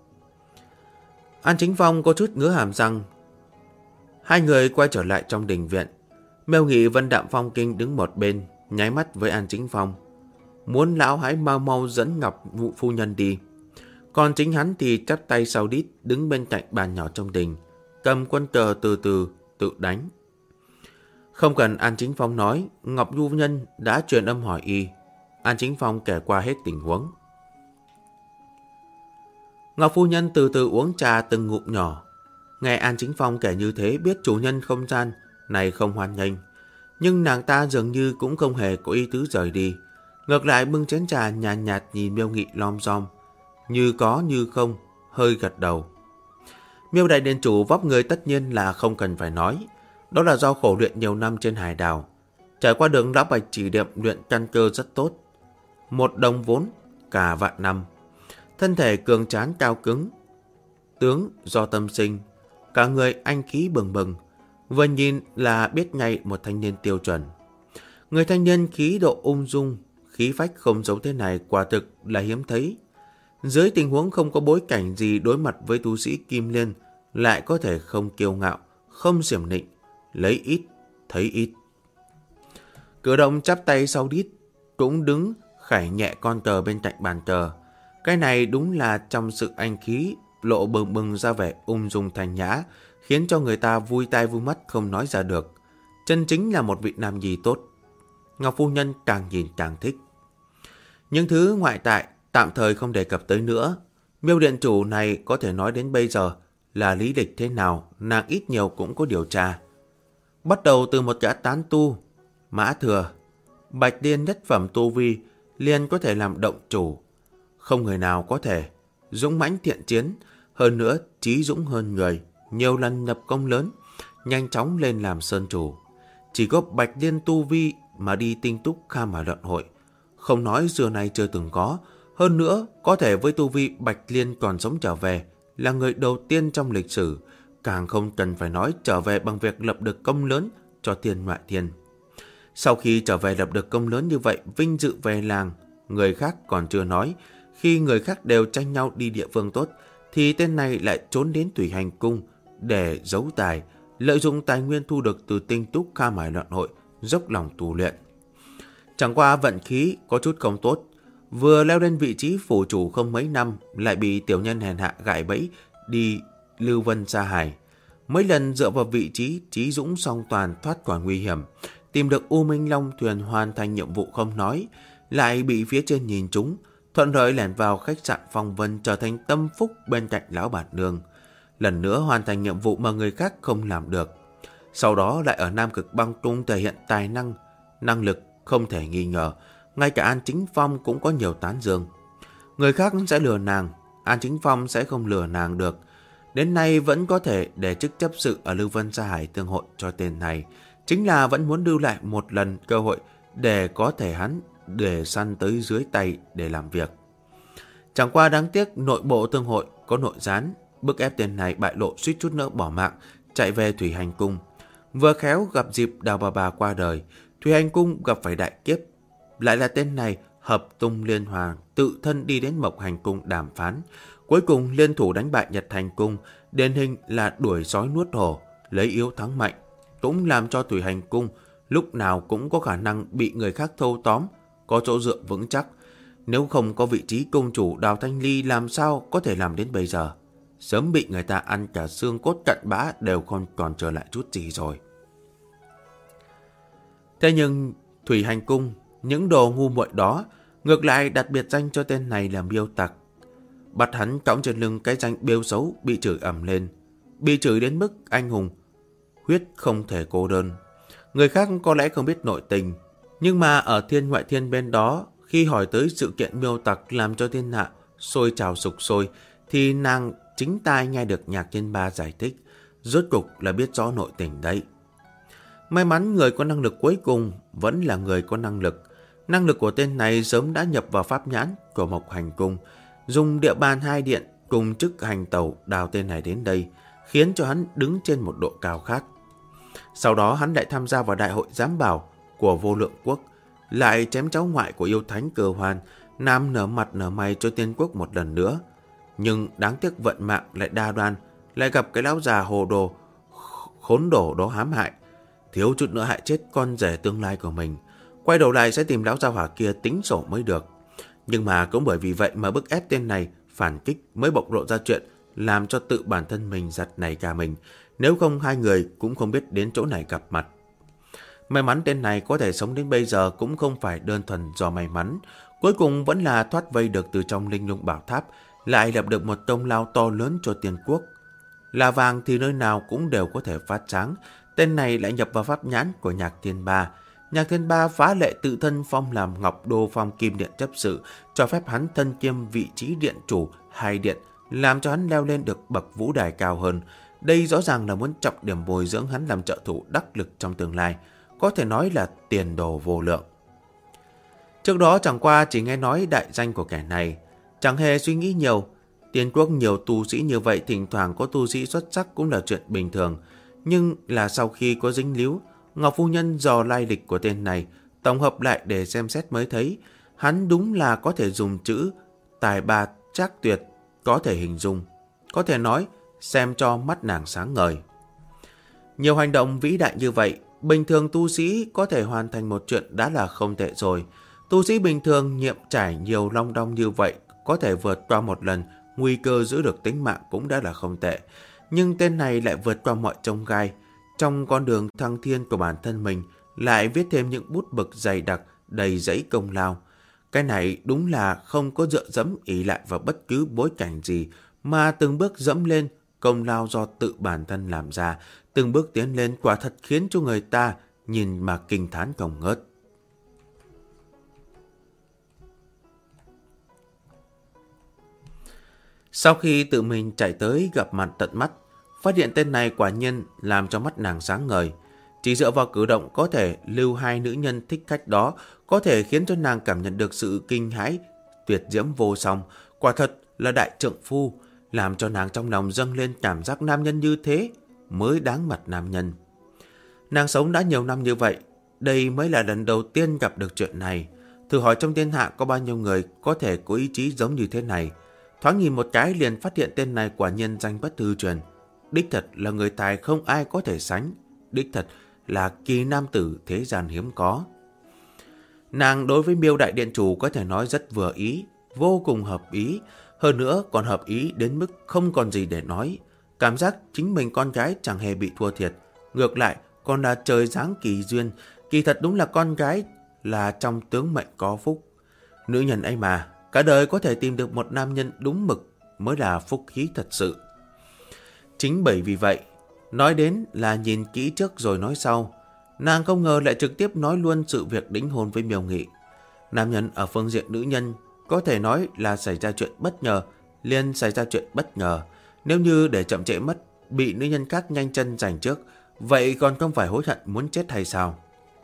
An Chính Phong có chút ngứa hàm răng. Hai người quay trở lại trong đình viện. Miêu Nghị Vân Đạm Phong Kinh đứng một bên, nháy mắt với An Chính Phong, muốn lão hãy mau mau dẫn Ngọc phu nhân đi. Còn chính hắn thì chắp tay sau đít đứng bên cạnh bàn nhỏ trong đình, cầm quân cờ từ từ tự đánh. Không cần An Chính Phong nói, Ngọc phu nhân đã truyền âm hỏi y. An Chính Phong kể qua hết tình huống. Ngọc phu nhân từ từ uống trà từng ngụm nhỏ. Nghe An Chính Phong kể như thế biết chủ nhân không gian này không hoan nghênh. Nhưng nàng ta dường như cũng không hề có ý tứ rời đi. Ngược lại bưng chén trà nhàn nhạt nhìn Miêu Nghị lom rom. Như có như không, hơi gật đầu. Miêu đại điện chủ vóc người tất nhiên là không cần phải nói. Đó là do khổ luyện nhiều năm trên hải đảo. Trải qua đường Lão Bạch chỉ điểm luyện căn cơ rất tốt. Một đồng vốn, cả vạn năm. Thân thể cường tráng cao cứng. Tướng do tâm sinh. Cả người anh khí bừng bừng. Vừa nhìn là biết ngay một thanh niên tiêu chuẩn. Người thanh niên khí độ ung dung, khí phách không giống thế này quả thực là hiếm thấy. Dưới tình huống không có bối cảnh gì đối mặt với tu sĩ Kim Liên, lại có thể không kiêu ngạo, không xiểm nịnh, lấy ít, thấy ít. Cử động chắp tay sau đít, cũng đứng khải nhẹ con cờ bên cạnh bàn cờ. Cái này đúng là trong sự anh khí, lộ bừng bừng ra vẻ ung dung thanh nhã, khiến cho người ta vui tai vui mắt không nói ra được. Chân chính là một vị nam nhi tốt. Ngọc phu nhân càng nhìn càng thích. Những thứ ngoại tại tạm thời không đề cập tới nữa. Miêu điện chủ này có thể nói đến bây giờ là lý lịch thế nào, nàng ít nhiều cũng có điều tra. Bắt đầu từ một gã tán tu, Mã Thừa, Bạch Liên nhất phẩm tu vi, liền có thể làm động chủ. Không người nào có thể dũng mãnh thiện chiến, Hơn nữa, trí dũng hơn người, nhiều lần lập công lớn, nhanh chóng lên làm sơn chủ. Chỉ có Bạch Liên tu vi mà đi tinh túc Kham Hải Luận Hội, không nói xưa nay chưa từng có. Hơn nữa, có thể với tu vi Bạch Liên còn sống trở về, là người đầu tiên trong lịch sử, càng không cần phải nói trở về bằng việc lập được công lớn cho thiên ngoại thiên. Sau khi trở về lập được công lớn như vậy, vinh dự về làng, người khác còn chưa nói. Khi người khác đều tranh nhau đi địa phương tốt, thì tên này lại trốn đến Thủy Hành Cung để giấu tài, lợi dụng tài nguyên thu được từ tinh túc Kham Hải Luận Hội, dốc lòng tu luyện. Chẳng qua vận khí có chút không tốt, vừa leo lên vị trí phủ chủ không mấy năm, lại bị tiểu nhân hèn hạ gài bẫy đi lưu vân sa hải. Mấy lần dựa vào vị trí trí dũng song toàn thoát khỏi nguy hiểm, tìm được U Minh Long thuyền hoàn thành nhiệm vụ không nói, lại bị phía trên nhìn trúng, thuận lợi lẻn vào khách sạn Phong Vân trở thành tâm phúc bên cạnh lão bản nương. Lần nữa hoàn thành nhiệm vụ mà người khác không làm được. Sau đó lại ở Nam Cực Băng Tung thể hiện tài năng, năng lực không thể nghi ngờ. Ngay cả An Chính Phong cũng có nhiều tán dương. Người khác sẽ lừa nàng, An Chính Phong sẽ không lừa nàng được. Đến nay vẫn có thể để chức chấp sự ở Lưu Vân Sa Hải Tương Hội cho tên này. Chính là vẫn muốn lưu lại một lần cơ hội để có thể hắn để săn tới dưới tay để làm việc. Chẳng qua đáng tiếc nội bộ Tương Hội có nội gián, bức ép tên này bại lộ suýt chút nữa bỏ mạng, chạy về Thủy Hành Cung. Vừa khéo gặp dịp Đào bà qua đời, Thủy Hành Cung gặp phải đại kiếp. Lại là tên này hợp tung liên hoàng tự thân đi đến Mộc Hành Cung đàm phán. Cuối cùng liên thủ đánh bại Nhật Hành Cung, điển hình là đuổi sói nuốt hổ, lấy yếu thắng mạnh. Cũng làm cho Thủy Hành Cung lúc nào cũng có khả năng bị người khác thâu tóm, có chỗ dựa vững chắc. Nếu không có vị trí cung chủ Đào Thanh Ly làm sao có thể làm đến bây giờ. Sớm bị người ta ăn cả xương cốt cặn bã đều không còn trở lại chút gì rồi. Thế nhưng Thủy Hành Cung, những đồ ngu muội đó, ngược lại đặt biệt danh cho tên này là Miêu Tặc. Bắt hắn cõng trên lưng cái danh bêu xấu, bị chửi ầm lên. Bị chửi đến mức anh hùng huyết không thể cô đơn. Người khác có lẽ không biết nội tình, nhưng mà ở thiên ngoại thiên bên đó, khi hỏi tới sự kiện Miêu Tặc làm cho thiên hạ sôi trào sục sôi, thì nàng chính tai nghe được Nhạc Thiên Ba giải thích, rốt cục là biết rõ nội tình đấy. May mắn người có năng lực cuối cùng vẫn là người có năng lực. Năng lực của tên này sớm đã nhập vào pháp nhãn của Mộc Hành Cung, dùng địa bàn hai điện cùng chức hành tẩu đào tên này đến đây, khiến cho hắn đứng trên một độ cao khác. Sau đó hắn lại tham gia vào đại hội giám bảo của Vô Lượng Quốc, lại chém cháu ngoại của yêu thánh Cơ Hoan, nam nở mặt nở mày cho Tiên Quốc một lần nữa. Nhưng đáng tiếc vận mạng lại đa đoan, lại gặp cái lão già hồ đồ khốn đổ đó hãm hại, thiếu chút nữa hại chết con rể tương lai của mình. Quay đầu lại sẽ tìm lão gia hỏa kia tính sổ mới được. Nhưng mà cũng bởi vì vậy mà bức ép tên này phản kích mới bộc lộ ra chuyện, làm cho tự bản thân mình giật nảy cả mình. Nếu không hai người cũng không biết đến chỗ này gặp mặt. May mắn tên này có thể sống đến bây giờ cũng không phải đơn thuần do may mắn. Cuối cùng vẫn là thoát vây được từ trong Linh Lung Bảo Tháp, lại lập được một công lao to lớn cho Tiên Quốc. Là vàng thì nơi nào cũng đều có thể phát sáng. Tên này lại nhập vào pháp nhãn của Nhạc Thiên Ba. Nhạc Thiên Ba phá lệ tự thân phong làm Ngọc Đô Phong Kim Điện chấp sự, cho phép hắn thân kiêm vị trí điện chủ hai điện, làm cho hắn leo lên được bậc vũ đài cao hơn. Đây rõ ràng là muốn trọng điểm bồi dưỡng hắn làm trợ thủ đắc lực trong tương lai, có thể nói là tiền đồ vô lượng. Trước đó chẳng qua chỉ nghe nói đại danh của kẻ này, chẳng hề suy nghĩ nhiều. Tiên Quốc nhiều tu sĩ như vậy, thỉnh thoảng có tu sĩ xuất sắc cũng là chuyện bình thường. Nhưng là sau khi có dính líu, Ngọc Phu Nhân dò lai lịch của tên này, tổng hợp lại để xem xét mới thấy, hắn đúng là có thể dùng chữ tài ba trác tuyệt, có thể hình dung, có thể nói, xem cho mắt nàng sáng ngời. Nhiều hành động vĩ đại như vậy, bình thường tu sĩ có thể hoàn thành một chuyện đã là không tệ rồi. Tu sĩ bình thường nghiệm trải nhiều long đong như vậy, có thể vượt qua một lần, nguy cơ giữ được tính mạng cũng đã là không tệ. Nhưng tên này lại vượt qua mọi chông gai. Trong con đường thăng thiên của bản thân mình, lại viết thêm những bút mực dày đặc, đầy dẫy công lao. Cái này đúng là không có dựa dẫm ỷ lại vào bất cứ bối cảnh gì, mà từng bước dẫm lên, công lao do tự bản thân làm ra, từng bước tiến lên quả thật khiến cho người ta nhìn mà kinh thán không ngớt. Sau khi tự mình chạy tới gặp mặt tận mắt, phát hiện tên này quả nhiên làm cho mắt nàng sáng ngời. Chỉ dựa vào cử động có thể lưu hai nữ nhân thích khách đó có thể khiến cho nàng cảm nhận được sự kinh hãi, tuyệt diễm vô song. Quả thật là đại trượng phu, làm cho nàng trong lòng dâng lên cảm giác nam nhân như thế mới đáng mặt nam nhân. Nàng sống đã nhiều năm như vậy, đây mới là lần đầu tiên gặp được chuyện này. Thử hỏi trong thiên hạ có bao nhiêu người có thể có ý chí giống như thế này. Thoáng nhìn một cái liền phát hiện tên này quả nhiên danh bất hư truyền. Đích thật là người tài không ai có thể sánh. Đích thật là kỳ nam tử thế gian hiếm có. Nàng đối với Miêu đại điện chủ có thể nói rất vừa ý, vô cùng hợp ý. Hơn nữa còn hợp ý đến mức không còn gì để nói. Cảm giác chính mình con gái chẳng hề bị thua thiệt. Ngược lại còn là trời giáng kỳ duyên. Kỳ thật đúng là con gái là trong tướng mệnh có phúc. Nữ nhân ấy mà, cả đời có thể tìm được một nam nhân đúng mực mới là phúc khí thật sự. Chính bởi vì vậy, nói đến là nhìn kỹ trước rồi nói sau. Nàng không ngờ lại trực tiếp nói luôn sự việc đính hôn với Miêu Nghị. Nam nhân ở phương diện nữ nhân có thể nói là xảy ra chuyện bất ngờ, liền xảy ra chuyện bất ngờ. Nếu như để chậm trễ mất, bị nữ nhân khác nhanh chân giành trước, vậy còn không phải hối hận muốn chết hay sao?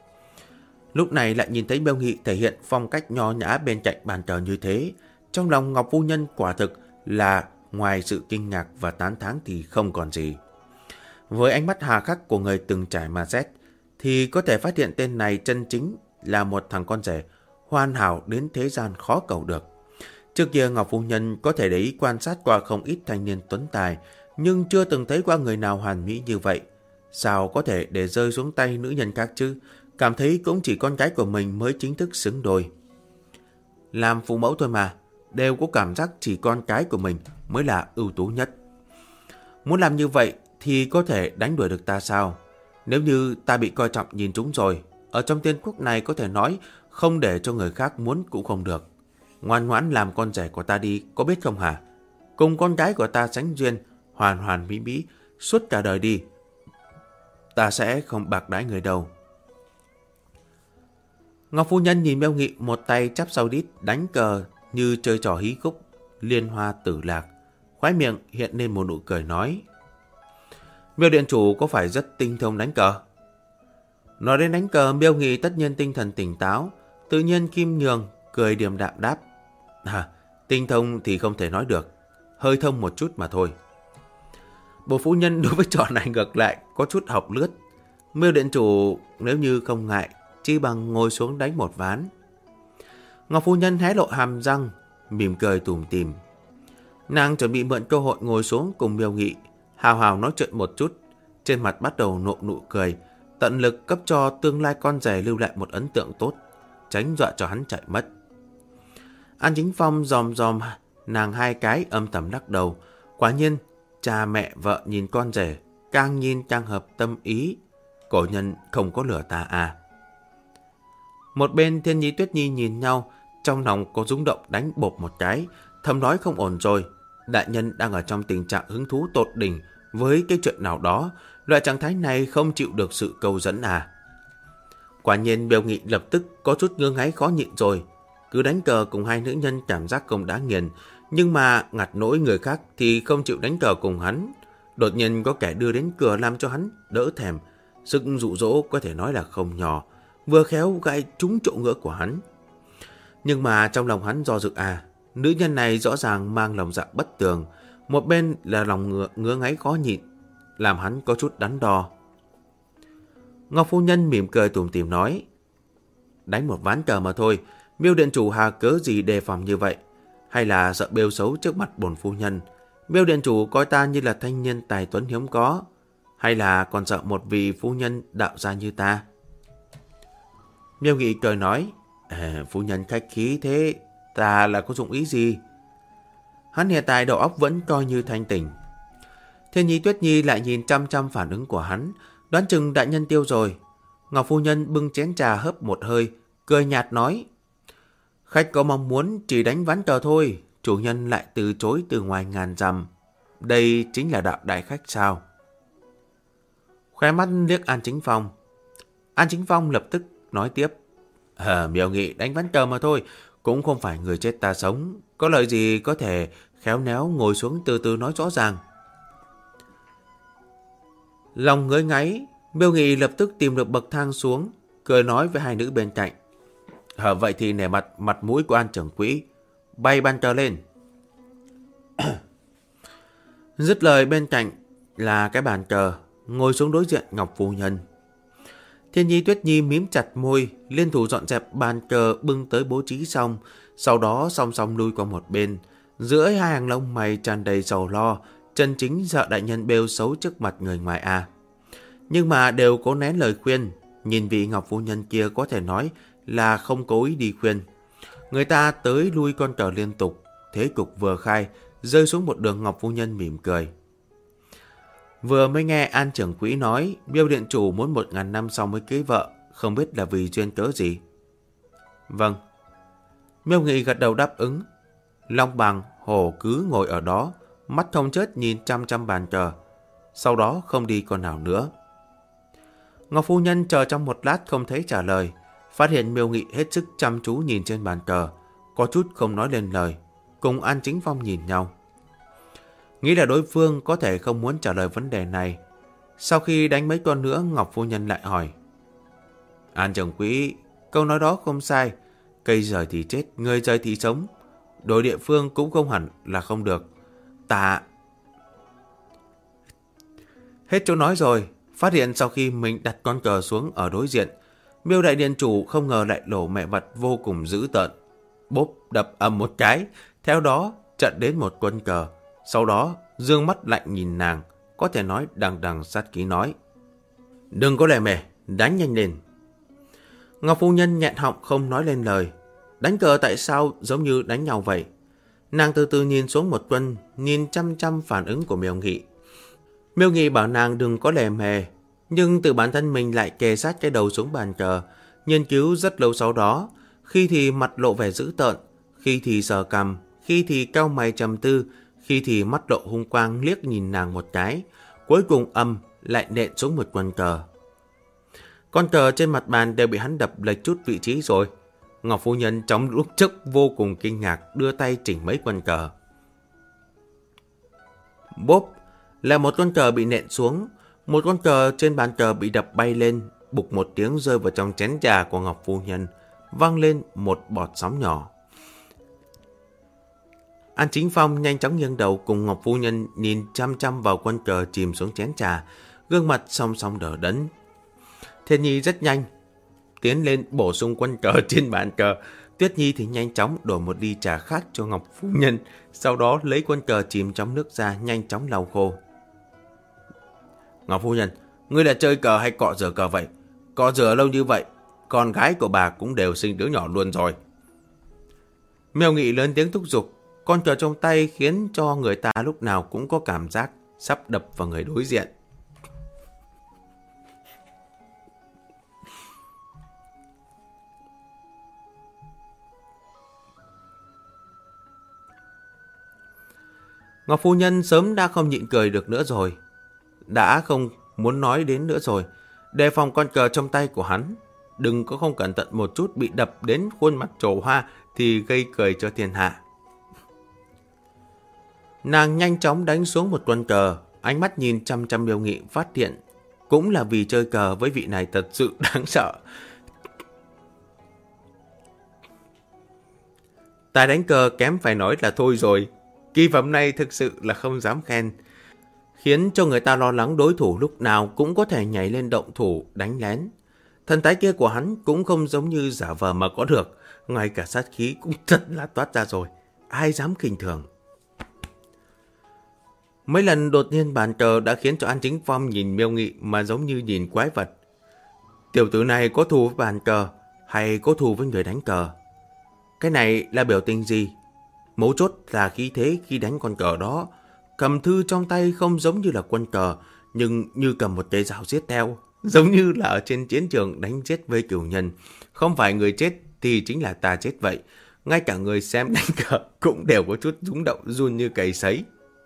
Lúc này lại nhìn thấy Miêu Nghị thể hiện phong cách nho nhã bên cạnh bàn cờ như thế. Trong lòng Ngọc phu nhân quả thực là ngoài sự kinh ngạc và tán thán thì không còn gì. Với ánh mắt hà khắc của người từng trải mà xét, thì có thể phát hiện tên này chân chính là một thằng con rể hoàn hảo đến thế gian khó cầu được. Trước kia Ngọc phu nhân có thể để ý quan sát qua không ít thanh niên tuấn tài, nhưng chưa từng thấy qua người nào hoàn mỹ như vậy. Sao có thể để rơi xuống tay nữ nhân khác chứ? Cảm thấy cũng chỉ con gái của mình mới chính thức xứng đôi. Làm phụ mẫu thôi mà, đều có cảm giác chỉ con cái của mình mới là ưu tú nhất. Muốn làm như vậy thì có thể đánh đuổi được ta sao? Nếu như ta bị coi trọng nhìn trúng rồi, ở trong tiên quốc này có thể nói không để cho người khác muốn cũng không được. Ngoan ngoãn làm con rể của ta đi, có biết không hả? Cùng con gái của ta sánh duyên, hoàn hoàn mỹ mỹ, suốt cả đời đi. Ta sẽ không bạc đãi người đâu. Ngọc phu nhân nhìn Miêu Nghị một tay chắp sau đít đánh cờ như chơi trò hí khúc, liên hoa tử lạc. Khóe miệng hiện lên một nụ cười nói: Miêu điện chủ có phải rất tinh thông đánh cờ? Nói đến đánh cờ, Miêu Nghị tất nhiên tinh thần tỉnh táo, tự nhiên kim nhường, cười điềm đạm đáp: tinh thông thì không thể nói được, hơi thông một chút mà thôi. Bộ phu nhân đối với trò này ngược lại có chút học lướt. Miêu điện chủ nếu như không ngại, chi bằng ngồi xuống đánh một ván. Ngọc phu nhân hé lộ hàm răng, mỉm cười tủm tỉm. Nàng chuẩn bị mượn cơ hội ngồi xuống cùng Miêu Nghị, hào hào nói chuyện một chút, trên mặt bắt đầu nộ nụ cười, tận lực cấp cho tương lai con rể lưu lại một ấn tượng tốt, tránh dọa cho hắn chạy mất. An Chính Phong dòm dòm nàng hai cái, âm thầm lắc đầu. Quả nhiên, cha mẹ vợ nhìn con rể, càng nhìn càng hợp tâm ý. Cổ nhân không có lửa ta à. Một bên Thiên Nhi Tuyết Nhi nhìn nhau, trong lòng có rung động đánh bộp một cái, thầm nói không ổn rồi. Đại nhân đang ở trong tình trạng hứng thú tột đỉnh với cái chuyện nào đó, loại trạng thái này không chịu được sự câu dẫn à. Quả nhiên Miêu Nghị lập tức có chút ngứa ngáy khó nhịn rồi. Cứ đánh cờ cùng hai nữ nhân cảm giác không đã nghiền, nhưng mà ngặt nỗi người khác thì không chịu đánh cờ cùng hắn. Đột nhiên có kẻ đưa đến cửa làm cho hắn đỡ thèm, sức dụ dỗ có thể nói là không nhỏ, vừa khéo gãy trúng chỗ ngứa của hắn. Nhưng mà trong lòng hắn do dự nữ nhân này rõ ràng mang lòng dạ bất tường, một bên là lòng ngứa ngáy khó nhịn, làm hắn có chút đắn đo. Ngọc phu nhân mỉm cười tủm tỉm nói: Đánh một ván cờ mà thôi, Miêu điện chủ hà cớ gì đề phòng như vậy? Hay là sợ bêu xấu trước mặt bổn phu nhân? Miêu điện chủ coi ta như là thanh niên tài tuấn hiếm có, hay là còn sợ một vị phu nhân đạo gia như ta? Miêu Nghị cười nói: Phu nhân khách khí thế, ta là có dụng ý gì? Hắn hiện tại đầu óc vẫn coi như thanh tỉnh. Thiên Nhi Tuyết Nhi lại nhìn chăm chăm phản ứng của hắn, đoán chừng đại nhân tiêu rồi. Ngọc phu nhân bưng chén trà hớp một hơi, cười nhạt nói: Khách có mong muốn chỉ đánh ván cờ thôi, chủ nhân lại từ chối từ ngoài ngàn dặm. Đây chính là đạo đại khách sao? Khóe mắt liếc An Chính Phong. An Chính Phong lập tức nói tiếp: Miêu Nghị đánh ván cờ mà thôi, cũng không phải người chết ta sống, có lợi gì có thể khéo léo ngồi xuống từ từ nói rõ ràng. Lòng ngới ngáy, Miêu Nghị lập tức tìm được bậc thang xuống, cười nói với hai nữ bên cạnh. Vậy thì nể mặt mũi của An trưởng quỹ, bay bàn cờ lên. Dứt lời, bên cạnh là cái bàn cờ, ngồi xuống đối diện Ngọc phu nhân. Thiên Nhi Tuyết Nhi mím chặt môi, liên thủ dọn dẹp bàn cờ bưng tới bố trí xong, sau đó song song lui qua một bên. Giữa hai hàng lông mày tràn đầy sầu lo, chân chính sợ đại nhân bêu xấu trước mặt người ngoài Nhưng mà đều cố nén lời khuyên. Nhìn vị Ngọc phu nhân kia có thể nói là không cố ý đi khuyên. Người ta tới lui con cờ liên tục, thế cục vừa khai, rơi xuống một đường. Ngọc phu nhân mỉm cười. Vừa mới nghe An trưởng quỹ nói Miêu điện chủ muốn 1000 năm sau mới cưới vợ, không biết là vì duyên cớ gì. Vâng. Miêu Nghị gật đầu đáp ứng. Long Bằng Hổ cứ ngồi ở đó, mắt không chớp nhìn chăm chăm bàn cờ, sau đó không đi con nào nữa. Ngọc phu nhân chờ trong một lát không thấy trả lời, phát hiện Miêu Nghị hết sức chăm chú nhìn trên bàn cờ, có chút không nói lên lời, cùng An Chính Phong nhìn nhau. Nghĩ là đối phương có thể không muốn trả lời vấn đề này. Sau khi đánh mấy con nữa, Ngọc phu nhân lại hỏi. An trưởng quỹ, câu nói đó không sai. Cây rời thì chết, người rời thì sống. Đổi địa phương cũng không hẳn là không được. Ta... Hết chỗ nói rồi. Phát hiện sau khi mình đặt con cờ xuống ở đối diện, Miêu đại điện chủ không ngờ lại lộ mẹ vật vô cùng dữ tợn. Bốp đập ầm một cái, theo đó trận đến một quân cờ. Sau đó dương mắt lạnh nhìn nàng, có thể nói đằng đằng sát khí nói. Đừng có lề mề, đánh nhanh lên. Ngọc phu nhân nghẹn họng không nói lên lời. Đánh cờ tại sao giống như đánh nhau vậy? Nàng từ từ nhìn xuống một quân, nhìn chăm chăm phản ứng của Miêu Nghị. Miêu Nghị bảo nàng đừng có lề mề, nhưng tự bản thân mình lại kề sát cái đầu xuống bàn cờ, nghiên cứu rất lâu sau đó, khi thì mặt lộ vẻ dữ tợn, khi thì sờ cằm, khi thì cau mày trầm tư, khi thì mắt lộ hung quang liếc nhìn nàng một cái, cuối cùng lại nện xuống một quân cờ. Con cờ trên mặt bàn đều bị hắn đập lệch chút vị trí rồi. Ngọc phu nhân trong lúc chốc vô cùng kinh ngạc, đưa tay chỉnh mấy quân cờ. Bốp, là một con cờ bị nện xuống, một con cờ trên bàn cờ bị đập bay lên, bục một tiếng rơi vào trong chén trà của Ngọc phu nhân, vang lên một bọt sóng nhỏ. An Chính Phong nhanh chóng nghiêng đầu cùng Ngọc phu nhân nhìn chăm chăm vào quân cờ chìm xuống chén trà, gương mặt song song đờ đẫn. Thiên Nhi rất nhanh tiến lên bổ sung quân cờ trên bàn cờ. Tuyết Nhi thì nhanh chóng đổi một ly trà khác cho Ngọc phu nhân, sau đó lấy quân cờ chìm trong nước ra nhanh chóng lau khô. Ngọc phu nhân, ngươi là chơi cờ hay cọ rửa cờ vậy? Cọ rửa lâu như vậy, con gái của bà cũng đều sinh đứa nhỏ luôn rồi. Miêu Nghị lớn tiếng thúc giục. Con cờ trong tay khiến cho người ta lúc nào cũng có cảm giác sắp đập vào người đối diện. Ngọc phu nhân sớm đã không nhịn cười được nữa rồi, đã không muốn nói đến nữa rồi. Đề phòng con cờ trong tay của hắn, đừng có không cẩn thận một chút bị đập đến khuôn mặt trổ hoa thì gây cười cho thiên hạ. Nàng nhanh chóng đánh xuống một quân cờ, ánh mắt nhìn chăm chăm Miêu Nghị, phát hiện cũng là vì chơi cờ với vị này thật sự đáng sợ. Tài đánh cờ kém phải nói là thôi rồi, kỳ phẩm này thực sự là không dám khen, khiến cho người ta lo lắng đối thủ lúc nào cũng có thể nhảy lên động thủ đánh lén. Thần thái kia của hắn cũng không giống như giả vờ mà có được, ngay cả sát khí cũng thật là toát ra rồi, ai dám khinh thường. Mấy lần đột nhiên bàn cờ đã khiến cho An Chính Phong nhìn Miêu Nghị mà giống như nhìn quái vật. Tiểu tử này có thù với bàn cờ hay có thù với người đánh cờ? Cái này là biểu tình gì? Mấu chốt là khí thế khi đánh con cờ đó. Cầm thư trong tay không giống như là quân cờ, nhưng như cầm một cây dao giết theo, giống như là ở trên chiến trường đánh giết với cửu nhân. Không phải người chết thì chính là ta chết vậy. Ngay cả người xem đánh cờ cũng đều có chút rung động run như cầy sấy.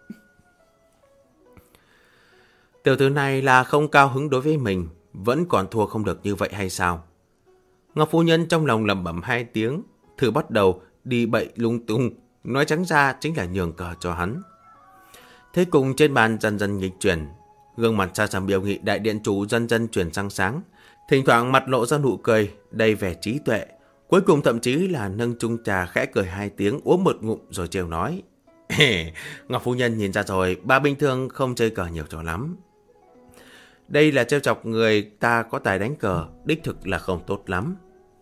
Tiểu tử này là không cao hứng đối với mình, vẫn còn thua không được như vậy hay sao? Ngọc phu nhân trong lòng lẩm bẩm hai tiếng, thử bắt đầu đi bậy lung tung, nói trắng ra chính là nhường cờ cho hắn. Thế cùng trên bàn dần dần nghịch chuyển, gương mặt Sa Sầm Miêu Nghị đại điện chủ dần dần chuyển sang sáng, thỉnh thoảng mặt lộ ra nụ cười đầy vẻ trí tuệ, cuối cùng thậm chí là nâng chung trà khẽ cười 2 tiếng, uống một ngụm rồi trêu nói: Ngọc phu nhân nhìn ra rồi, bà bình thường không chơi cờ nhiều cho lắm. Đây là trêu chọc người ta có tài đánh cờ, đích thực là không tốt lắm.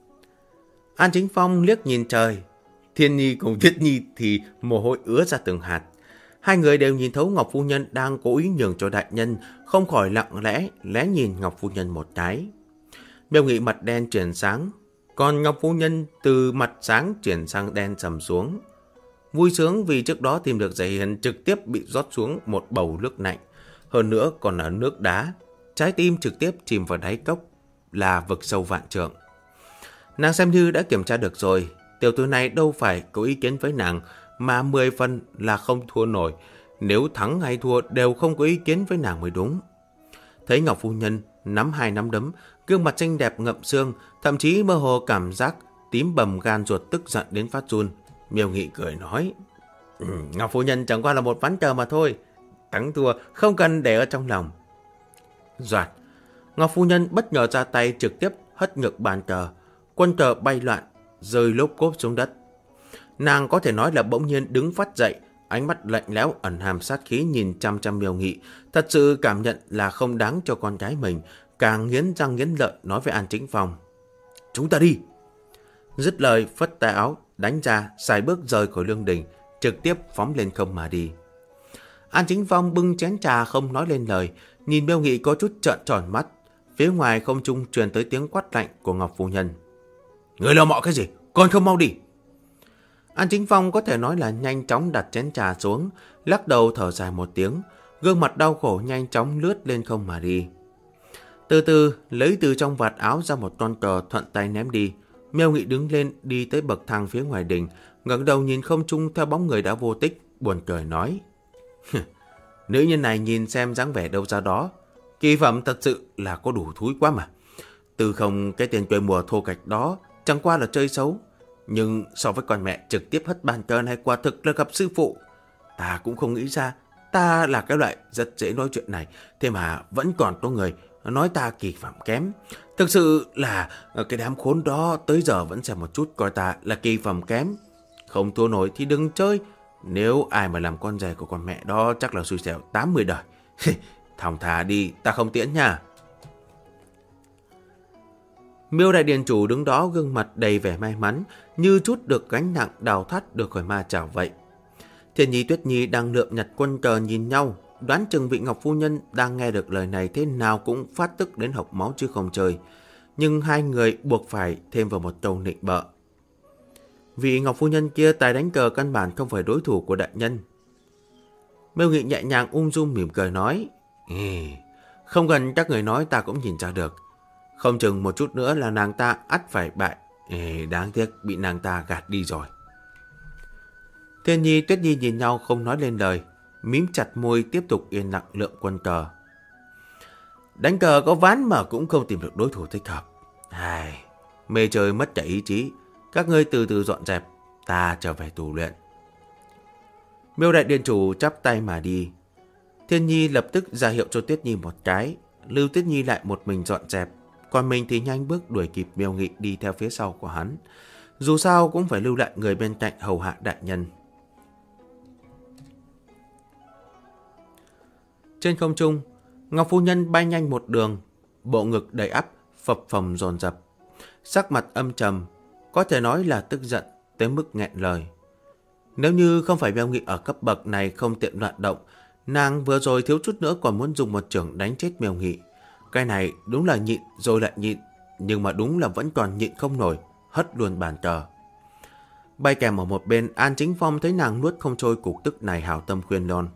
An Chính Phong liếc nhìn trời, Thiên Nhi cùng Thiết Nhi thì mồ hôi ứa ra từng hạt. Hai người đều nhìn thấu Ngọc phu nhân đang cố ý nhường cho đại nhân, không khỏi lặng lẽ lén nhìn Ngọc phu nhân một cái. Miêu Nghị mặt đen chuyển sáng, còn Ngọc phu nhân từ mặt sáng chuyển sang đen sầm xuống. Vui sướng vì trước đó tìm được Giải Hiền trực tiếp bị rót xuống một bầu nước lạnh, hơn nữa còn là nước đá, trái tim trực tiếp chìm vào đáy cốc, là vực sâu vạn trượng. Nàng xem như đã kiểm tra được rồi, tiểu tử này đâu phải có ý kiến với nàng, mà 10 phần là không thua nổi, nếu thắng hay thua đều không có ý kiến với nàng mới đúng. Thấy Ngọc phu nhân nắm 2 nắm đấm, gương mặt xinh đẹp ngậm xương, thậm chí mơ hồ cảm giác tím bầm gan ruột, tức giận đến phát run. Miêu Nghị cười nói: Ngọc phu nhân chẳng qua là một ván cờ mà thôi, thắng thua không cần để ở trong lòng. Doạt, Ngọc phu nhân bất ngờ ra tay trực tiếp hất ngược bàn cờ, quân cờ bay loạn, rơi lốp cốp xuống đất. Nàng có thể nói là bỗng nhiên đứng phát dậy, ánh mắt lạnh lẽo ẩn hàm sát khí nhìn chăm chăm Miêu Nghị, thật sự cảm nhận là không đáng cho con gái mình, càng nghiến răng nghiến lợi nói với An Chính Phong: Chúng ta đi. Dứt lời phất tay áo đánh ra, xài bước rời khỏi lương đình, trực tiếp phóng lên không mà đi. An Chính Phong bưng chén trà không nói lên lời, nhìn Miêu Nghị có chút trợn tròn mắt. Phía ngoài không trung truyền tới tiếng quát lạnh của Ngọc phu nhân: Người lo mọ cái gì, còn không mau đi. An Chính Phong có thể nói là nhanh chóng đặt chén trà xuống, lắc đầu thở dài một tiếng, gương mặt đau khổ nhanh chóng lướt lên không mà đi. Từ từ lấy từ trong vạt áo ra một con cờ, thuận tay ném đi. Miêu Nghị đứng lên đi tới bậc thang phía ngoài đình, ngẩng đầu nhìn không trung theo bóng người đã vô tích, buồn cười nói: Nữ nhân này nhìn xem dáng vẻ đâu ra đó, kỳ phẩm thật sự là có đủ thúi quá mà. Từ không cái tiền quê mùa thô kệch đó chẳng qua là chơi xấu, nhưng so với con mẹ trực tiếp hất bàn cờ này quả thực là gặp sư phụ. Ta cũng không nghĩ ra ta là cái loại rất dễ nói chuyện này, thế mà vẫn còn có người nói ta kỳ phẩm kém. Thực sự là cái đám khốn đó tới giờ vẫn xem một chút coi ta là kỳ phẩm kém. Không thua nổi thì đừng chơi. Nếu ai mà làm con rể của con mẹ đó chắc là xui xẻo 80 đời. Thong thả đi, ta không tiễn nha. Miêu đại điện chủ đứng đó gương mặt đầy vẻ may mắn, như chút được gánh nặng đào thoát được khỏi ma chảo vậy. Thiên Nhi Tuyết Nhi đang lượm nhặt quân cờ nhìn nhau, đoán chừng vị Ngọc phu nhân đang nghe được lời này thế nào cũng phát tức đến hộc máu chứ không chơi. Nhưng hai người buộc phải thêm vào một câu nịnh bợ: Vị Ngọc phu nhân kia tài đánh cờ căn bản không phải đối thủ của đại nhân. Miêu Nghị nhẹ nhàng ung dung mỉm cười nói: Không cần các người nói ta cũng nhìn ra được. Không chừng một chút nữa là nàng ta ắt phải bại. Đáng tiếc bị nàng ta gạt đi rồi. Thiên Nhi Tuyết Nhi nhìn nhau không nói lên lời, mím chặt môi tiếp tục yên lặng lượm quân cờ. Đánh cờ có ván mà cũng không tìm được đối thủ thích hợp. Mê chơi mất cả ý chí. Các ngươi từ từ dọn dẹp, ta trở về tù luyện. Miêu đại điện chủ chắp tay mà đi. Thiên Nhi lập tức ra hiệu cho Tuyết Nhi một cái, lưu Tuyết Nhi lại một mình dọn dẹp, còn mình thì nhanh bước đuổi kịp Miêu Nghị đi theo phía sau của hắn. Dù sao cũng phải lưu lại người bên cạnh hầu hạ đại nhân. Trên không trung, Ngọc phu nhân bay nhanh một đường, bộ ngực đầy ắp, phập phồng dồn dập, sắc mặt âm trầm, có thể nói là tức giận tới mức nghẹn lời. Nếu như không phải Miêu Nghị ở cấp bậc này không tiện loạn động, nàng vừa rồi thiếu chút nữa còn muốn dùng một chưởng đánh chết Miêu Nghị. Cái này đúng là nhịn rồi lại nhịn, nhưng mà đúng là vẫn còn nhịn không nổi, hất luôn bàn cờ. Bay kèm ở một bên, An Chính Phong thấy nàng nuốt không trôi cục tức này, hảo tâm khuyên lon: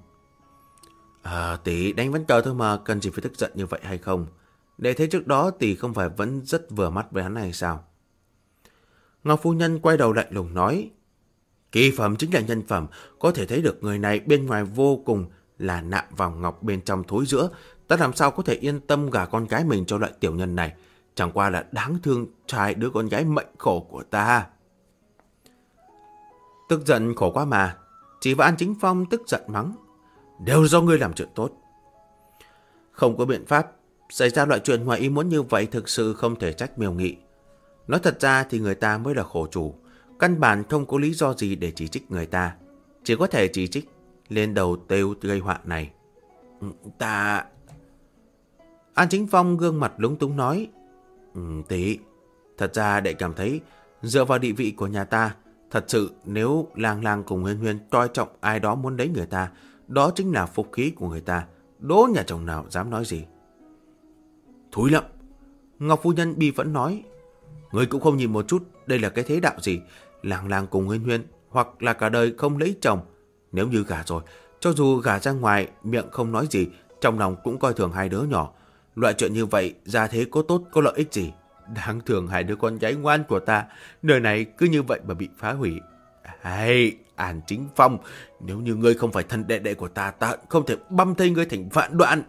Tỷ đánh ván cờ thôi mà, cần gì phải tức giận như vậy hay không? Để thấy trước đó tỷ không phải vẫn rất vừa mắt với hắn này sao? Ngọc phu nhân quay đầu lạnh lùng nói: Kỳ phẩm chính là nhân phẩm, có thể thấy được người này bên ngoài vô cùng là nạm vòng ngọc, bên trong thối rữa. Ta làm sao có thể yên tâm gả con gái mình cho loại tiểu nhân này? Chẳng qua là đáng thương trai đứa con gái mệnh khổ của ta. Tức giận khổ quá mà. Chỉ vào An Chính Phong tức giận mắng. Đều do ngươi làm chuyện tốt. Không có biện pháp. Xảy ra loại chuyện ngoài ý muốn như vậy thực sự không thể trách Miêu Nghị. Nói thật ra thì người ta mới là khổ chủ. Căn bản không có lý do gì để chỉ trích người ta. Chỉ có thể chỉ trích lên đầu têu gây họa này. Ta... An Chính Phong gương mặt lúng túng nói. Tỷ, thật ra đệ cảm thấy dựa vào địa vị của nhà ta, thật sự nếu Lang Lang cùng Huyên Huyên coi trọng ai đó muốn lấy người ta, đó chính là phục khí của người ta. Đố nhà chồng nào dám nói gì. Thúi lắm. Ngọc phu nhân bi vẫn nói. Người cũng không nhìn một chút đây là cái thế đạo gì. Lang Lang cùng Huyên Huyên hoặc là cả đời không lấy chồng. Nếu như gả rồi, cho dù gả ra ngoài miệng không nói gì, trong lòng cũng coi thường hai đứa nhỏ. Loại chuyện như vậy ra thế có tốt có lợi ích gì. Đáng thường hai đứa con gái ngoan của ta đời này cứ như vậy mà bị phá hủy. Hay An Chính Phong, nếu như ngươi không phải thân đệ đệ của ta, ta không thể băm thây ngươi thành vạn đoạn.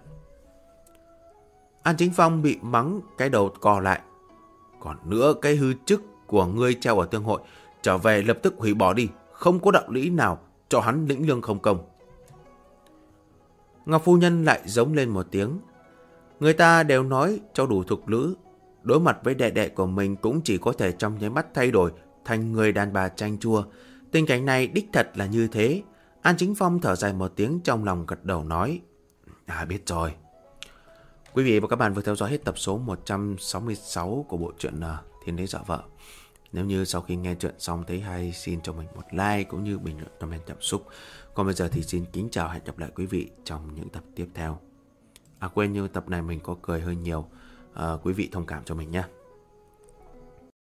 An Chính Phong bị mắng cái đầu cò lại. Còn nữa, cái hư chức của ngươi treo ở tương hội, trở về lập tức hủy bỏ đi. Không có đạo lý nào cho hắn lĩnh lương không công. Ngọc phu nhân lại giống lên một tiếng. Người ta đều nói cho đủ thục lữ, đối mặt với đệ đệ của mình cũng chỉ có thể trong nháy mắt thay đổi thành người đàn bà chanh chua. Tình cảnh này đích thật là như thế. An Chính Phong thở dài một tiếng, trong lòng gật đầu nói. Biết rồi. Quý vị và các bạn vừa theo dõi hết tập số 166 của bộ truyện Thiên Đế Dọa Vợ. Nếu như sau khi nghe chuyện xong thấy hay, xin cho mình một like cũng như bình luận comment cảm xúc. Còn bây giờ thì xin kính chào, hẹn gặp lại quý vị trong những tập tiếp theo. Quên như tập này mình có cười hơi nhiều, quý vị thông cảm cho mình nhé.